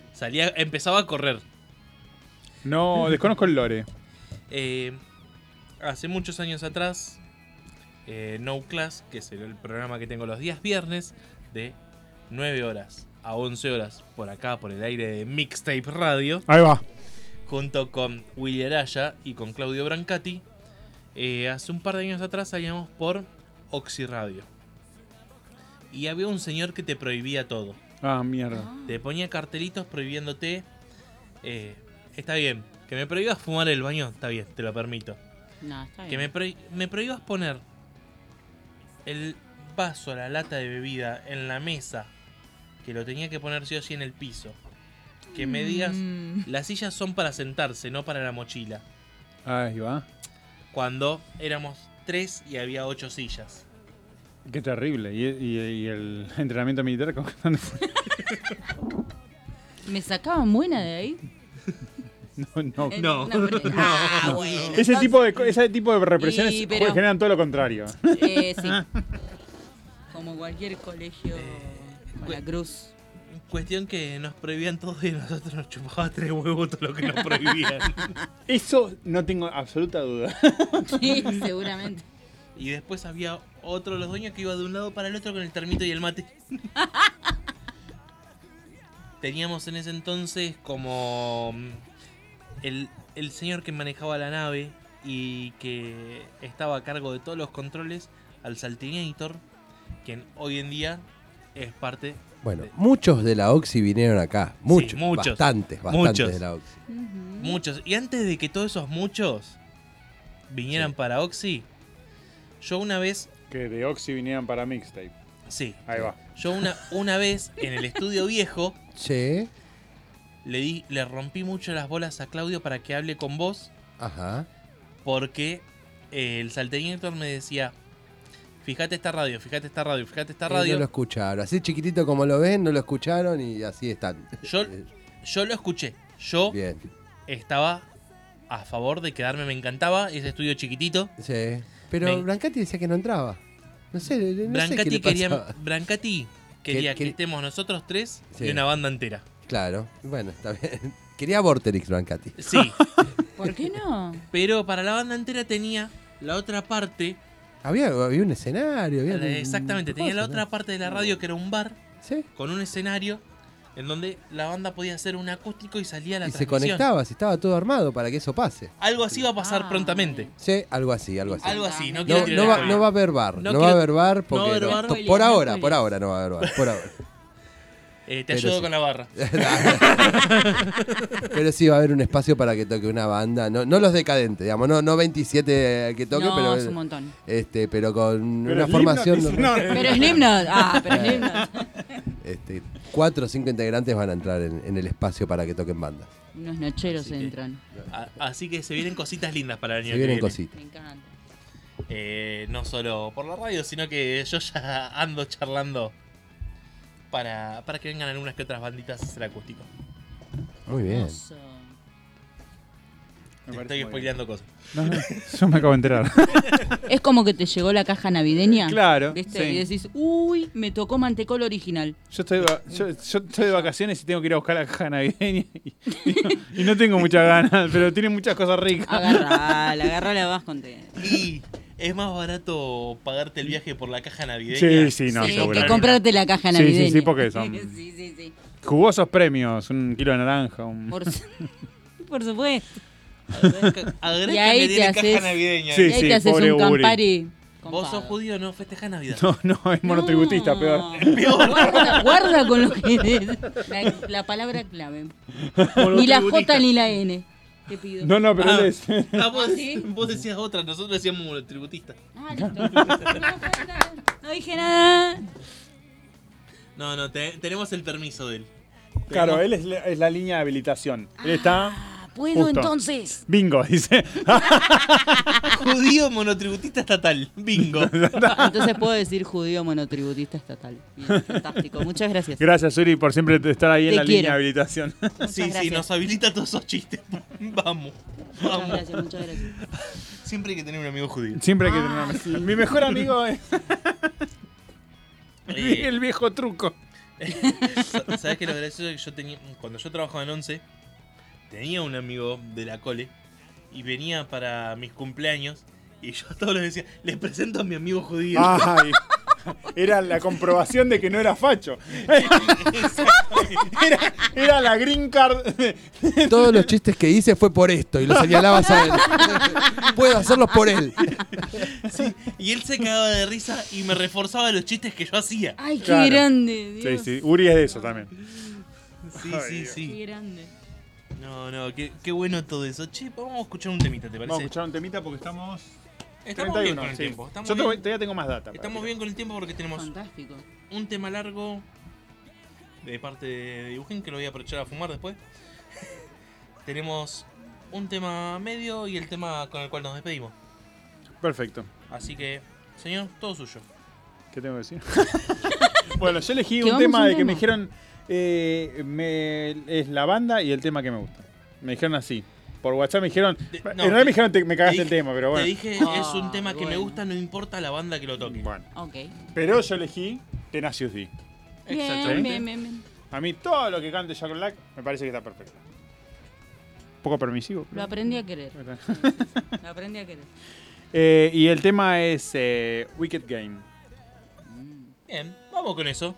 Empezaba a correr. No, desconozco el lore. hace muchos años atrás, No Class, que es el programa que tengo los días viernes, de 9 horas a 11 horas, por acá, por el aire de Mixtape Radio. Ahí va. Junto con Willy Araya y con Claudio Brancati. Hace un par de años atrás salíamos por Oxy Radio. Y había un señor que te prohibía todo. Ah, mierda. Te ponía cartelitos prohibiéndote. Está bien. Que me prohíbas fumar en el baño, está bien, te lo permito. No, está bien. Que me prohíbas poner el vaso, la lata de bebida en la mesa, que lo tenía que poner sí o sí en el piso. Que me digas, las sillas son para sentarse, no para la mochila. Ahí va. Cuando éramos 3 y había 8 sillas. Qué terrible. ¿Y el entrenamiento militar dónde fue? ¿Me sacaban buena de ahí? No. Bueno, Ese tipo de represiones Y, pero- generan todo lo contrario. Sí. Como cualquier colegio con la cruz. Cuestión que nos prohibían todo y nosotros nos chupaba 3 huevos todo lo que nos prohibían. Eso no tengo absoluta duda. Sí, seguramente. Y después había otro de los dueños que iba de un lado para el otro con el termito y el mate. Teníamos en ese entonces como el señor que manejaba la nave y que estaba a cargo de todos los controles, al Saltinator, quien hoy en día es parte. Bueno, muchos de la Oxy vinieron acá. Muchos. muchos. Bastantes Muchos. de la Oxy. Muchos. Y antes de que todos esos muchos vinieran para Oxy, yo una vez. Que de Oxy vinieran para Mixtape. Sí. Ahí va. Yo una vez en el estudio viejo. Sí. Le rompí mucho las bolas a Claudio para que hable con vos. Ajá. Porque el Saltinator me decía: fíjate esta radio, fíjate esta radio, fíjate esta radio. No lo escucharon. Así chiquitito como lo ven, no lo escucharon y así están. Yo lo escuché. Yo Bien. estaba a favor de quedarme, me encantaba ese estudio chiquitito. Sí. Pero Brancati decía que no entraba. No sé, no sé qué le pasaba. Brancati quería que estemos nosotros 3 y una banda entera. Claro, bueno, está bien. Quería Vorterix Brancati. Sí. ¿Por qué no? Pero para la banda entera tenía la otra parte. Había un escenario. Exactamente, tenía la otra parte de la radio que era un bar. ¿Sí? Con un escenario en donde la banda podía hacer un acústico y salía la Y se transmisión. conectaba, si estaba todo armado para que eso pase. Algo así va a pasar prontamente. Sí, algo así. Algo así, no No, quiero tirar spoiler. no va a haber bar. No No va a quiero- haber bar porque. no va a haber bar. Por ahora no va a haber bar. Por ahora. Te Pero ayudo sí. con la barra. Pero sí va a haber un espacio para que toque una banda. No los decadentes, digamos. No 27 que toque, No, pero. es un montón. Pero con Pero una Slipknot formación. dice, no. Pero Slipknot. Pero Slipknot. 4 o 5 integrantes van a entrar en el espacio para que toquen bandas. Unos nocheros entran. Así que se vienen cositas lindas para el año Se que vienen viene. cositas. Me encanta. No solo por la radio, sino que yo ya ando charlando para que vengan algunas que otras banditas a hacer acústico. Muy bien. Hermoso. Te estoy spoileando cosas. No, yo me acabo de enterar. Es como que te llegó la caja navideña. Claro, ¿Viste? sí. Y decís, uy, me tocó mantecol original. Yo estoy de vacaciones y tengo que ir a buscar la caja navideña y no tengo muchas ganas, pero tiene muchas cosas ricas. Agarrala, vas contento. Y es más barato pagarte el viaje por la caja navideña. Sí, no, Sí, seguramente. que comprarte la caja navideña. Sí, porque son Sí. jugosos premios, un kilo de naranja. Por supuesto. Agregale Y ahí que te tiene haces, caja navideña. Sí, y ahí te haces pobre un Uri. Campari. Vos sos judío, no festejás Navidad. No, es monotributista, peor. Guarda con lo que la palabra clave. Ni la J ni la N. Te pido. No, pero él es. Vos decías otra, nosotros decíamos monotributista. Listo. No dije nada. No, tenemos el permiso de él. Claro, él es la línea de habilitación. Él está. Puedo justo. entonces. Bingo, dice. Judío monotributista estatal. Bingo. Entonces puedo decir judío monotributista estatal. Bien, fantástico. Muchas gracias. Gracias, Uri, por siempre estar ahí en Te la quiero. línea de habilitación. Sí, gracias. nos habilita todos esos chistes. Vamos. Muchas gracias. Siempre hay que tener un amigo judío. Siempre hay que tener Mi mejor amigo es Eh, el viejo truco. ¿Sabes qué? Lo gracioso es que yo tenía, cuando yo trabajaba en 11, tenía un amigo de la cole y venía para mis cumpleaños. Y yo a todos les decía, les presento a mi amigo judío. Ay, era la comprobación de que no era facho. Era la green card. Todos los chistes que hice fue por esto y lo señalabas a él. Puedo hacerlos por él. Sí, y él se cagaba de risa y me reforzaba los chistes que yo hacía. Ay, qué grande, Dios. Sí, Uri es de eso también. Sí, Ay, sí. Qué grande. No, qué bueno todo eso. Che, vamos a escuchar un temita, ¿te parece? Vamos a escuchar un temita porque estamos 31, bien con el sí. tiempo. Yo todavía tengo más data. Estamos bien con el tiempo porque tenemos Fantástico. un tema largo de parte de Eugen que lo voy a aprovechar a fumar después. Tenemos un tema medio y el tema con el cual nos despedimos. Perfecto. Así que, señor, todo suyo. ¿Qué tengo que decir? Bueno, yo elegí ¿Qué un tema vamos a un de que me tema? dijeron es la banda y el tema que me gusta. Me dijeron así. Por WhatsApp me dijeron. En no, realidad me dijeron me cagaste el tema, pero bueno. Te dije, es un tema que me bueno. gusta, no importa la banda que lo toque. Bueno. Ok. Pero yo elegí Tenacious D. Bien, bien. A mí todo lo que cante Jack Black me parece que está perfecto. Un poco permisivo. Lo pero- aprendí a querer. Lo aprendí a querer. Y el tema es Wicked Game. Bien, vamos con eso.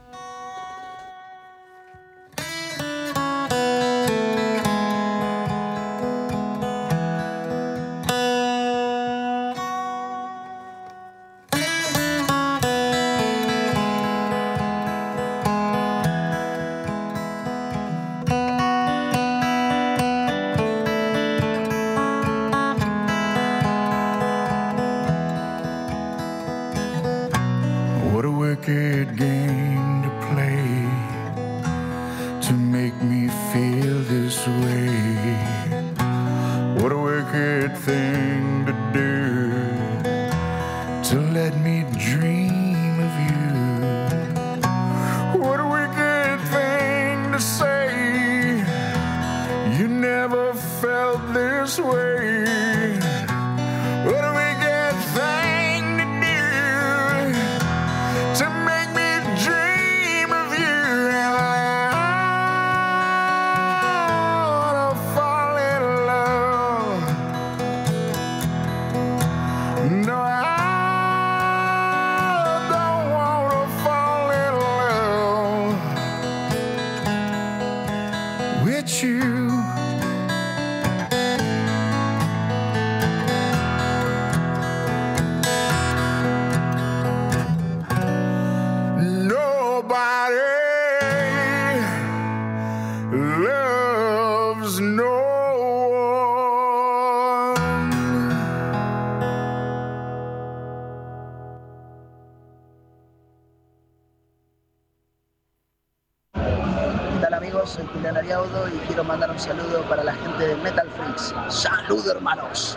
What a wicked game to play to make me feel this way. What a wicked thing to do to let me dream of you. What a wicked thing to say. You never felt this way. What a wicked thing to do to make me dream of you. And I wanna fall in love. No, I don't wanna fall in love with you. Nobody loves no one. ¿Qué tal amigos? Soy Julián Ariaudo y quiero mandar un saludo para la gente de Metal Freaks. ¡Salud, hermanos!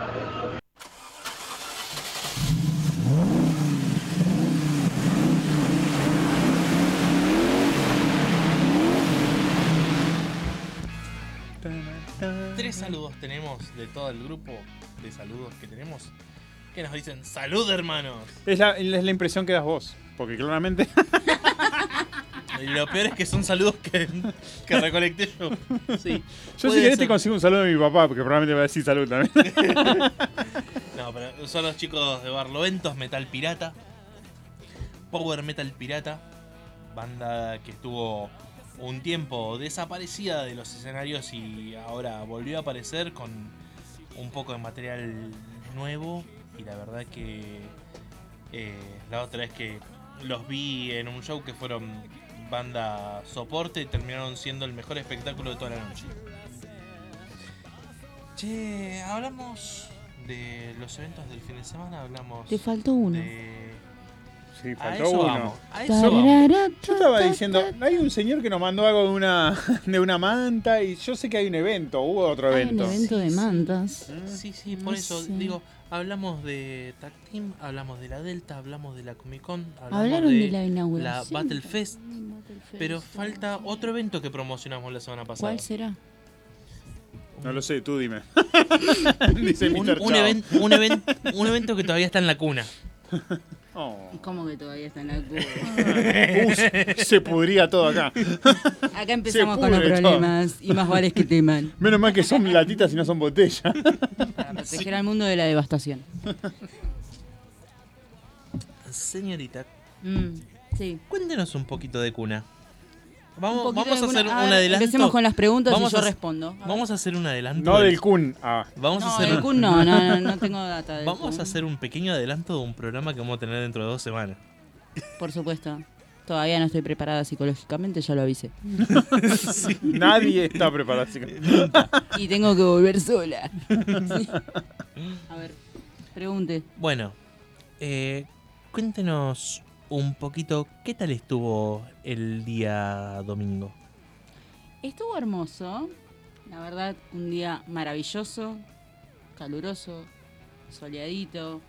Tres saludos tenemos de todo el grupo de saludos que tenemos que nos dicen salud hermanos. Es la impresión que das vos. Porque claramente. Y lo peor es que son saludos que recolecté yo. Sí. Yo si querés te consigo un saludo de mi papá, porque probablemente va a decir salud también. No, pero son los chicos de Barloventos, Metal Pirata. Power Metal Pirata. Banda que estuvo un tiempo desaparecida de los escenarios y ahora volvió a aparecer con un poco de material nuevo. Y la verdad que la otra vez que los vi en un show que fueron banda soporte, terminaron siendo el mejor espectáculo de toda la noche. Che, hablamos de los eventos del fin de semana, hablamos. Te faltó uno. Sí, A faltó eso uno. vamos, a eso vamos. Yo estaba diciendo, hay un señor que nos mandó algo de una manta y yo sé que hay un evento, hubo otro Hay evento. un evento de mantas. Sí, por No eso sé. digo, hablamos de Tag Team, hablamos de la Delta, hablamos de la Comic Con, Hablaron de la inauguración. la Battle Fest, pero falta otro evento que promocionamos la semana pasada. ¿Cuál será? No lo sé, tú dime. Dice Un, Mr. un Chao. evento que todavía está en la cuna. Oh. ¿Y cómo que todavía está en la cuba? Se pudría todo acá. Acá empezamos con los pudre problemas y más vale que teman. Menos mal que son latitas y no son botellas. Para proteger al mundo de la devastación. Señorita, Sí. cuéntenos un poquito de cuna. Un Vamos poquito a de hacer alguna- un adelanto. Empecemos con las preguntas Vamos y yo a- respondo. A ver. Vamos a hacer un adelanto. No del Kun. Ah. Vamos a No, hacer del Kun no tengo data del Vamos Kun. a hacer un pequeño adelanto de un programa que vamos a tener dentro de 2 semanas. Por supuesto. Todavía no estoy preparada psicológicamente, ya lo avisé. Nadie está preparado. Y tengo que volver sola. Sí. A ver, pregunte. Bueno, cuéntenos un poquito qué tal estuvo el día domingo. Estuvo hermoso. La verdad, un día maravilloso, caluroso, soleadito.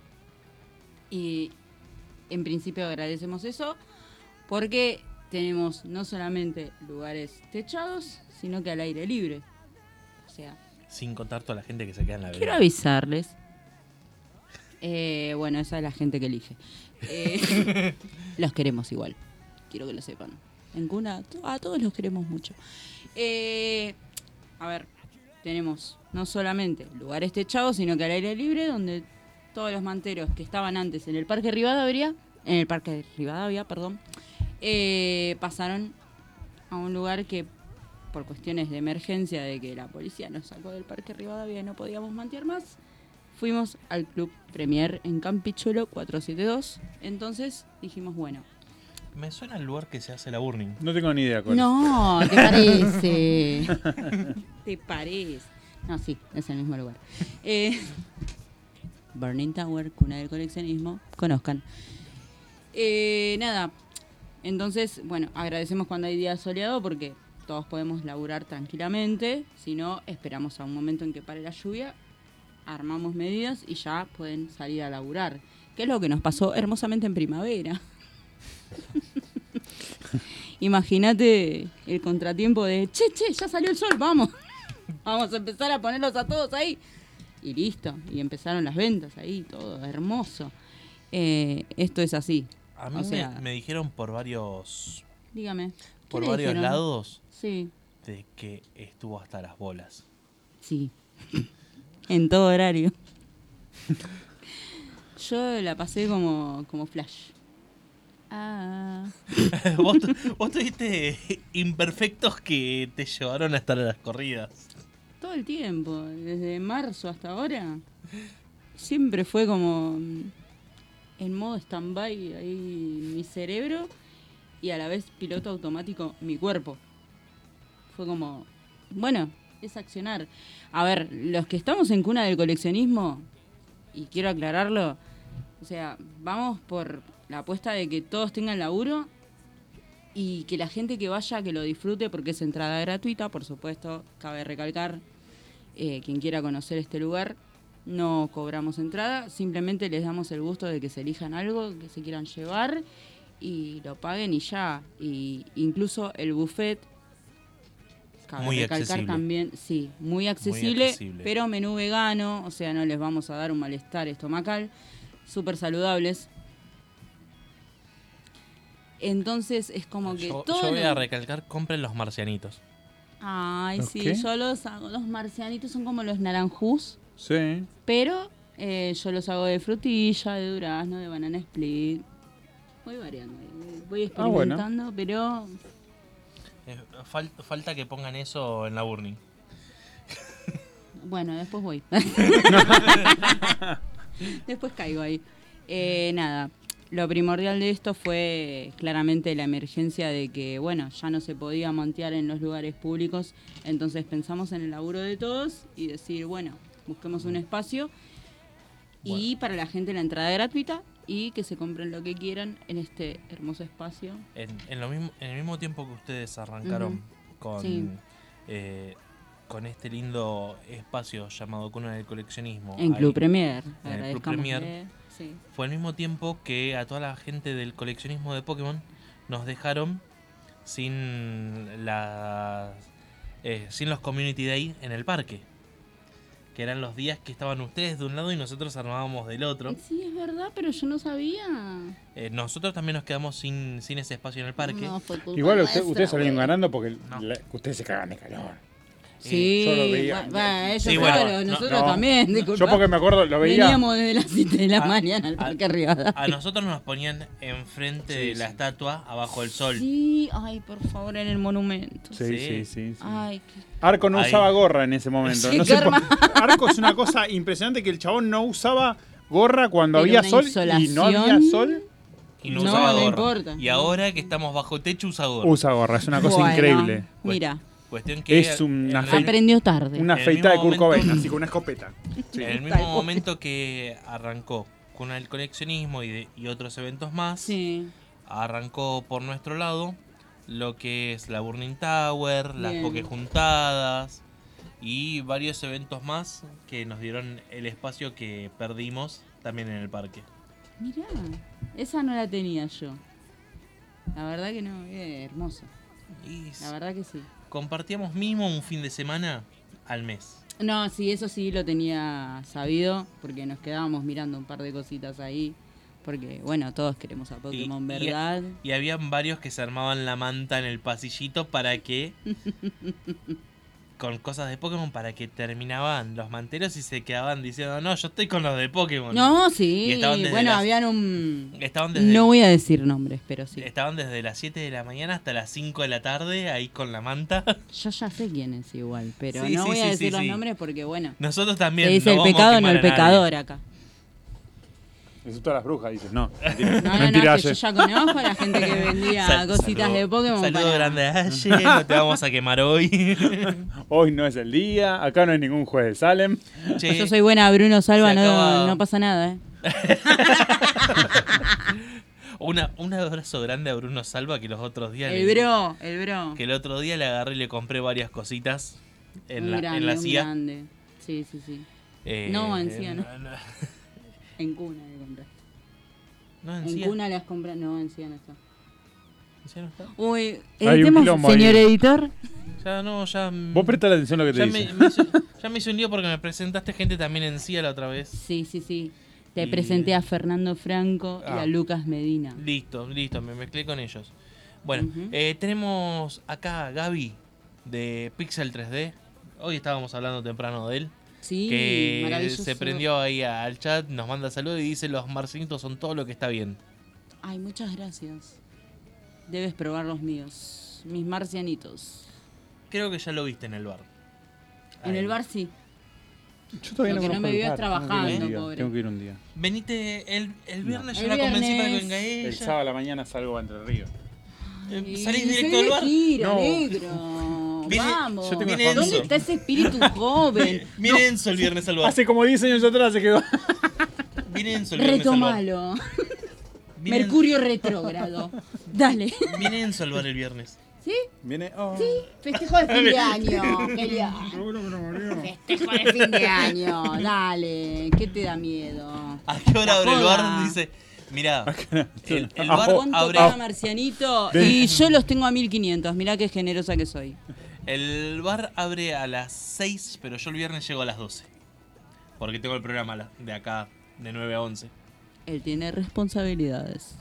Y en principio agradecemos eso porque tenemos no solamente lugares techados, sino que al aire libre. O sea, Sin contar toda la gente que se queda en la quiero vereda. avisarles. Bueno, esa es la gente que elige. Los queremos igual. Quiero que lo sepan. En Cuna, a todos los queremos mucho. A ver, tenemos no solamente lugares techados, sino que al aire libre, donde todos los manteros que estaban antes en el Parque Rivadavia, pasaron a un lugar que, por cuestiones de emergencia de que la policía nos sacó del Parque Rivadavia y no podíamos mantener más, fuimos al Club Premier en Campichuelo 472. Entonces dijimos, bueno. Me suena el lugar que se hace la burning. No tengo ni idea cuál es. No, ¿te parece? ¿Te parece? No, sí, es el mismo lugar. Burning Tower, cuna del coleccionismo, conozcan. Nada, entonces, bueno, agradecemos cuando hay día soleado porque todos podemos laburar tranquilamente. Si no, esperamos a un momento en que pare la lluvia, armamos medidas y ya pueden salir a laburar. Que es lo que nos pasó hermosamente en primavera. Imagínate el contratiempo de che, ya salió el sol, vamos. Vamos a empezar a ponerlos a todos ahí. Y listo, y empezaron las ventas ahí, todo hermoso. Esto es así. A mí O sea, me dijeron por varios dígame. ¿qué por le varios dijeron? lados Sí, de que estuvo hasta las bolas. sí. En todo horario. Yo la pasé como flash. Ah. ¿Vos tuviste imperfectos que te llevaron a estar a las corridas? Todo el tiempo, desde marzo hasta ahora, siempre fue como en modo stand-by ahí mi cerebro y a la vez piloto automático mi cuerpo. Fue como, bueno, es accionar. A ver, los que estamos en cuna del coleccionismo, y quiero aclararlo, o sea, vamos por la apuesta de que todos tengan laburo y que la gente que vaya, que lo disfrute porque es entrada gratuita, por supuesto, cabe recalcar, quien quiera conocer este lugar, no cobramos entrada, simplemente les damos el gusto de que se elijan algo que se quieran llevar y lo paguen y ya. Y incluso el buffet, cabe Muy recalcar accesible. también, sí, muy accesible, accesible. pero menú vegano, o sea, no les vamos a dar un malestar estomacal, súper saludables. Entonces es como que Yo todo voy lo- a recalcar, compren los marcianitos. Ay, ¿Los sí, qué? yo los hago. Los marcianitos son como los naranjús, Sí. pero yo los hago de frutilla, de durazno, de banana split. Voy variando, voy Ah, bueno. experimentando, pero Falta que pongan eso en la burning. bueno, después voy. Después caigo ahí. Nada, lo primordial de esto fue claramente la emergencia de que, bueno, ya no se podía montear en los lugares públicos, entonces pensamos en el laburo de todos y decir, bueno, busquemos un espacio y para la gente la entrada gratuita y que se compren lo que quieran en este hermoso espacio. En el mismo tiempo que ustedes arrancaron Ujú. con, Sí. con este lindo espacio llamado Cuna del Coleccionismo. En ahí, Club Premier, en el Club agradezcámosle, Premier, sí. fue al mismo tiempo que a toda la gente del coleccionismo de Pokémon nos dejaron sin los Community Day en el parque. que eran los días que estaban ustedes de un lado y nosotros armábamos del otro. Sí, es verdad, pero yo no sabía. Nosotros también nos quedamos sin ese espacio en el parque. No, fue culpa Igual nuestra, ustedes salieron güey. ganando porque ustedes se cagan de calor. Sí, yo lo veía. ellos Sí, claro, bueno, nosotros no. también, disculpa. Yo porque me acuerdo, lo veía. Veníamos desde las 7 de la mañana al Parque Rivadavia. A nosotros nos ponían enfrente de la estatua, abajo del sol. Sí, ay, por favor, en el monumento. Sí. Ay, Arco no Ahí. usaba gorra en ese momento. Sí, No sé por- karma. Arco es una cosa impresionante que el chabón no usaba gorra cuando Pero había una sol y no había insolación. sol. Y no No, usaba no gorra. importa. Y ahora que estamos bajo techo usa gorra. Usa gorra, es una cosa Bueno, increíble. Mira, Cuestión que Es una aprendió tarde. Una En el afeitada de mismo Kurt Cobain, momento- así con una escopeta. Sí. En el mismo momento que arrancó con el coleccionismo y otros eventos más, arrancó por nuestro lado lo que es la Burning Tower, las Bien. Pokejuntadas y varios eventos más que nos dieron el espacio que perdimos también en el parque. Mirá, esa no la tenía yo. La verdad que no, hermoso. La verdad que sí. Compartíamos mínimo un fin de semana al mes. No, sí, eso sí lo tenía sabido, porque nos quedábamos mirando un par de cositas ahí. Porque, bueno, todos queremos a Pokémon, ¿verdad? Y habían varios que se armaban la manta en el pasillito para que... con cosas de Pokémon para que terminaban los manteros y se quedaban diciendo, no, yo estoy con los de Pokémon. No, Y sí, estaban desde bueno, las- habían un... Estaban desde, No voy a decir nombres, pero sí. estaban desde las 7 de la mañana hasta las 5 de la tarde ahí con la manta. Yo ya sé quién es igual, pero Sí, no sí, voy a sí, decir sí, los sí. nombres porque, bueno, Nosotros también. se dice el vamos a pecado, no quemar el a nadie. pecador acá. Eso todas las brujas, dices. No, No, mentira, que yo ya conozco a la gente que vendía cositas de Pokémon. Saludo para- grande a Aye, no te vamos a quemar hoy. Hoy no es el día, acá no hay ningún juez de Salem. Che, Yo soy buena, Bruno Salva, se acaba- no pasa nada, ¿eh? un abrazo grande a Bruno Salva que los otros días... El bro. Que el otro día le agarré y le compré varias cositas en Un la, grande, en la un CIA. grande. Sí, sí, sí. Eh, No, en CIA, ¿no? no. En Cuna le compraste. No, en En CIA. Cuna las compras, no, en CIA no está. ¿En CIA no está? Uy, Hay un editemos, quilombo señor ahí. editor. Ya no, ya... Vos presta la atención a lo que te ya dice. ya me hice un lío porque me presentaste gente también en CIA la otra vez. Sí, sí, sí. Te Y- presenté a Fernando Franco y Ah. a Lucas Medina. Listo, me mezclé con ellos. Bueno, Ujú. tenemos acá a Gaby de Pixel 3D. Hoy estábamos hablando temprano de él. Sí, Que maravilloso. se prendió ahí al chat, nos manda saludos y dice los marcinitos son todo lo que está bien. Ay, muchas gracias. Debes probar los míos. Mis marcianitos. Creo que ya lo viste en el bar. En Ahí. el bar sí. Yo todavía Lo que no conozco me el vio es bar, trabajando, tengo pobre. Tengo que ir un día. Venite el viernes, yo El la convencí para que viernes. venga ella. El sábado a la mañana salgo a Entre Ríos. ¿Salís directo del bar? Gira, No. negro. Viene- Vamos. yo tengo Viene una ¿Dónde Enzo. está ese espíritu joven? Viene Enzo el viernes al bar. Hace como 10 años atrás se quedó. Viene Enzo el viernes al bar. Retomalo. Viene- Mercurio retrógrado. Dale. Viene Enzo al bar el viernes. ¿Sí? Viene. Oh. Sí. Festejo de fin de año. Genial. Festejo de fin de año. Dale. ¿Qué te da miedo? ¿A qué hora La abre el joda. bar? Dice, mirá, el Ah, bar ¿Cuánto abre... paga Marcianito? Y yo los tengo a 1500. Mirá qué generosa que soy. El bar abre a las 6, pero yo el viernes llego a las 12. Porque tengo el programa de acá de 9 a 11. Él tiene responsabilidades.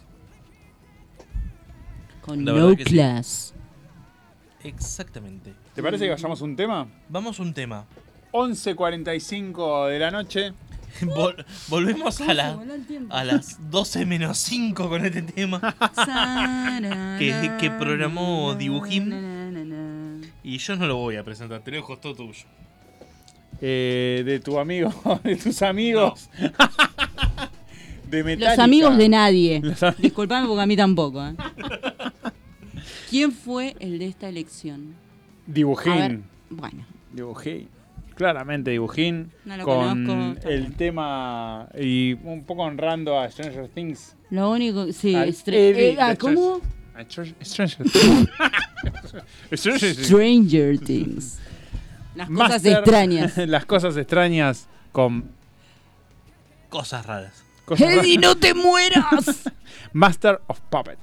Con La no verdad que sí. class. Exactamente. ¿Te parece que vayamos a un tema? Vamos a un tema. 11:45 de la noche. Volvemos a, ¿Cómo se voló el tiempo? a las 12 menos 5 con este tema que programó Dibujín. Y yo no lo voy a presentar, te lo dejo todo tuyo. De tu amigo, de tus amigos. De Metallica. Los amigos de nadie. Los am- Disculpame porque a mí tampoco. ¿Eh? ¿Quién fue el de esta elección? A ver, Dibujín. bueno. Dibujín. Claramente Dibujín. No lo con conozco, está el bien. tema y un poco honrando a Stranger Things. Lo único, sí, Al Eddie de ¿cómo? Stranger Things. Stranger Things. Stranger Things. Las cosas Master- extrañas. Las cosas extrañas con Cosas raras. cosas Eddie, raras. no te mueras. Master of Puppets.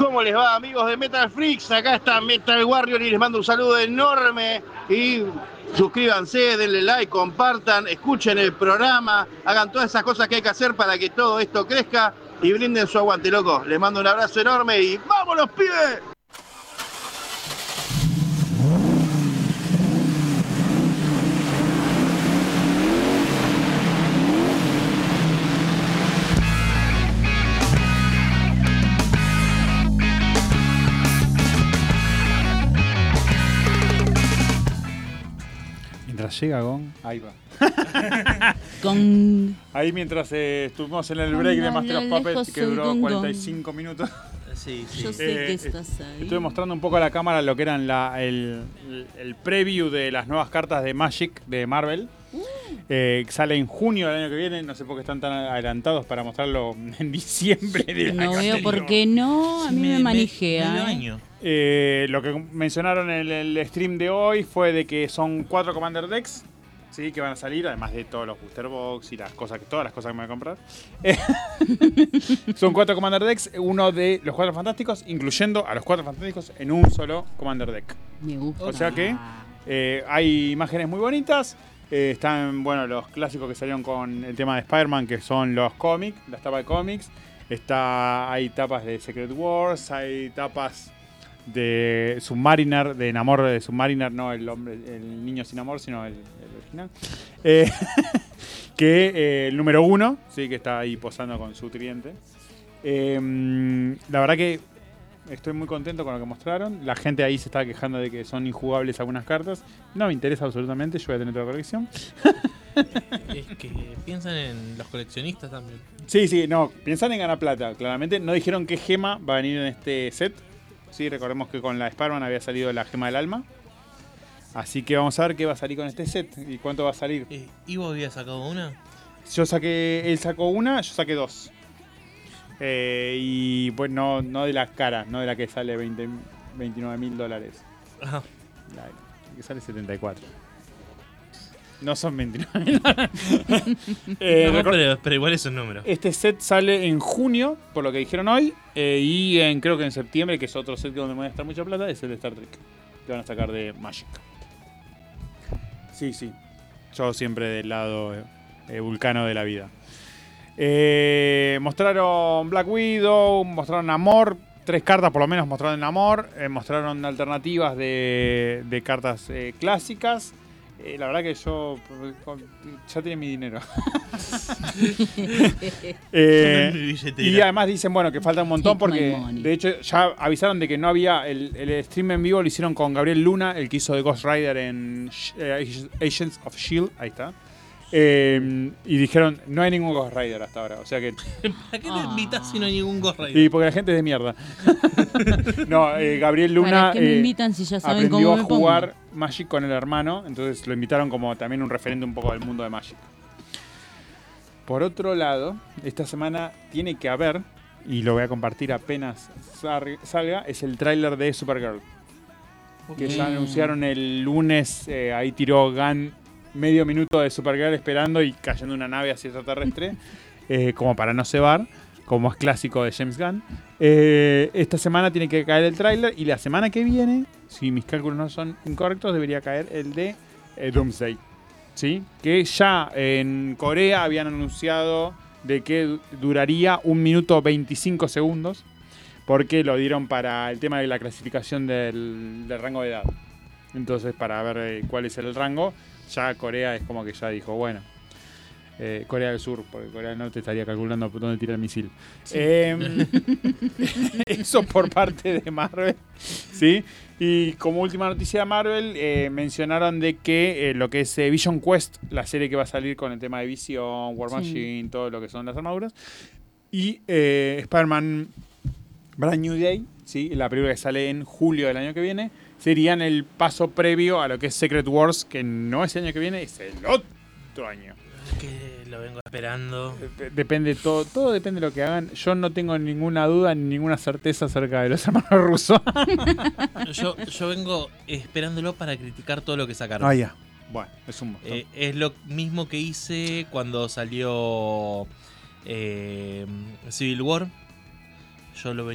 ¿Cómo les va, amigos de Metal Freaks? Acá está Metal Warrior y les mando un saludo enorme. Y suscríbanse, denle like, compartan, escuchen el programa, hagan todas esas cosas que hay que hacer para que todo esto crezca y brinden su aguante, loco. Les mando un abrazo enorme y ¡vámonos, pibes! Mientras llega Gong, ahí va. Gong. Ahí mientras estuvimos en el break de Master of Puppets, que duró Gong, 45 minutos. Sí, sí. Yo sé que estás ahí. Estuve mostrando un poco a la cámara lo que eran el preview de las nuevas cartas de Magic de Marvel. Sale en junio del año que viene, no sé por qué están tan adelantados para mostrarlo en diciembre del año No veo anterior. por qué no, a mí me manijea. Lo que mencionaron en el stream de hoy fue de que son 4 Commander Decks, ¿sí? Que van a salir, además de todos los Booster Box y todas las cosas que me voy a comprar. Son 4 Commander Decks, uno de los 4 Fantásticos, incluyendo a los 4 Fantásticos en un solo Commander Deck. Me gusta. O sea que hay imágenes muy bonitas. Están, bueno, los clásicos que salieron con el tema de Spider-Man, que son los cómics, las tapas de cómics. Hay tapas de Secret Wars, hay tapas de Submariner, de Namor de Submariner, no el niño sin amor, sino el original. El número 1, sí, que está ahí posando con su tridente. La verdad que estoy muy contento con lo que mostraron. La gente ahí se estaba quejando de que son injugables algunas cartas. No me interesa absolutamente, yo voy a tener toda la colección. Es que piensan en los coleccionistas también. Sí, no, piensan en ganar plata, claramente. No dijeron qué gema va a venir en este set. Sí, recordemos que con la Spider-Man había salido la gema del alma. Así que vamos a ver qué va a salir con este set y cuánto va a salir. ¿Ivo había sacado una? Él sacó una, yo saqué 2. Y pues no de la cara, no de la que sale $29,000. Ajá. La que sale 74. No son $29,000. Pero igual es un número. Este set sale en junio, por lo que dijeron hoy. Y creo que en septiembre, que es otro set donde me voy a gastar mucha plata, es el de Star Trek. Que van a sacar de Magic. Sí. Yo siempre del lado vulcano de la vida. Mostraron Black Widow, mostraron Namor, 3 cartas por lo menos mostraron Namor, mostraron alternativas de cartas clásicas. La verdad que yo ya tenía mi dinero. Y además dicen, bueno, que falta un montón porque de hecho ya avisaron de que no había el stream en vivo, lo hicieron con Gabriel Luna, el que hizo de Ghost Rider en Agents of S.H.I.E.L.D., ahí está. Y dijeron, no hay ningún Ghost Rider hasta ahora, o sea que... ¿Para qué lo invitas si no hay ningún Ghost Rider? Y porque la gente es de mierda. No, Gabriel Luna ¿Para qué me invitan si ya saben aprendió cómo me a jugar Magic con el hermano, entonces lo invitaron como también un referente un poco del mundo de Magic. Por otro lado, esta semana tiene que haber, y lo voy a compartir apenas salga, es el tráiler de Supergirl. Que ya anunciaron el lunes, ahí tiró Gunn medio minuto de Supergirl esperando y cayendo una nave hacia extraterrestre, como para no cebar, como es clásico de James Gunn. Esta semana tiene que caer el tráiler y la semana que viene, si mis cálculos no son incorrectos, debería caer el de Doomsday. ¿Sí? Que ya en Corea habían anunciado de que duraría 1 minuto 25 segundos porque lo dieron para el tema de la clasificación del rango de edad. Entonces, para ver cuál es el rango, ya Corea es como que ya dijo, bueno, Corea del Sur, porque Corea del Norte estaría calculando por dónde tira el misil. Sí. Eso por parte de Marvel, ¿sí? Y como última noticia de Marvel, mencionaron de que lo que es Vision Quest, la serie que va a salir con el tema de Vision, War Machine, todo lo que son las armaduras, y Spider-Man Brand New Day, ¿sí? La película que sale en julio del año que viene, serían el paso previo a lo que es Secret Wars, que no es el año que viene, es el otro año. Que lo vengo esperando. Depende, todo depende de lo que hagan. Yo no tengo ninguna duda ni ninguna certeza acerca de los hermanos rusos. yo vengo esperándolo para criticar todo lo que sacaron. Ah, ya. Bueno, es un montón. Es lo mismo que hice cuando salió Civil War. Yo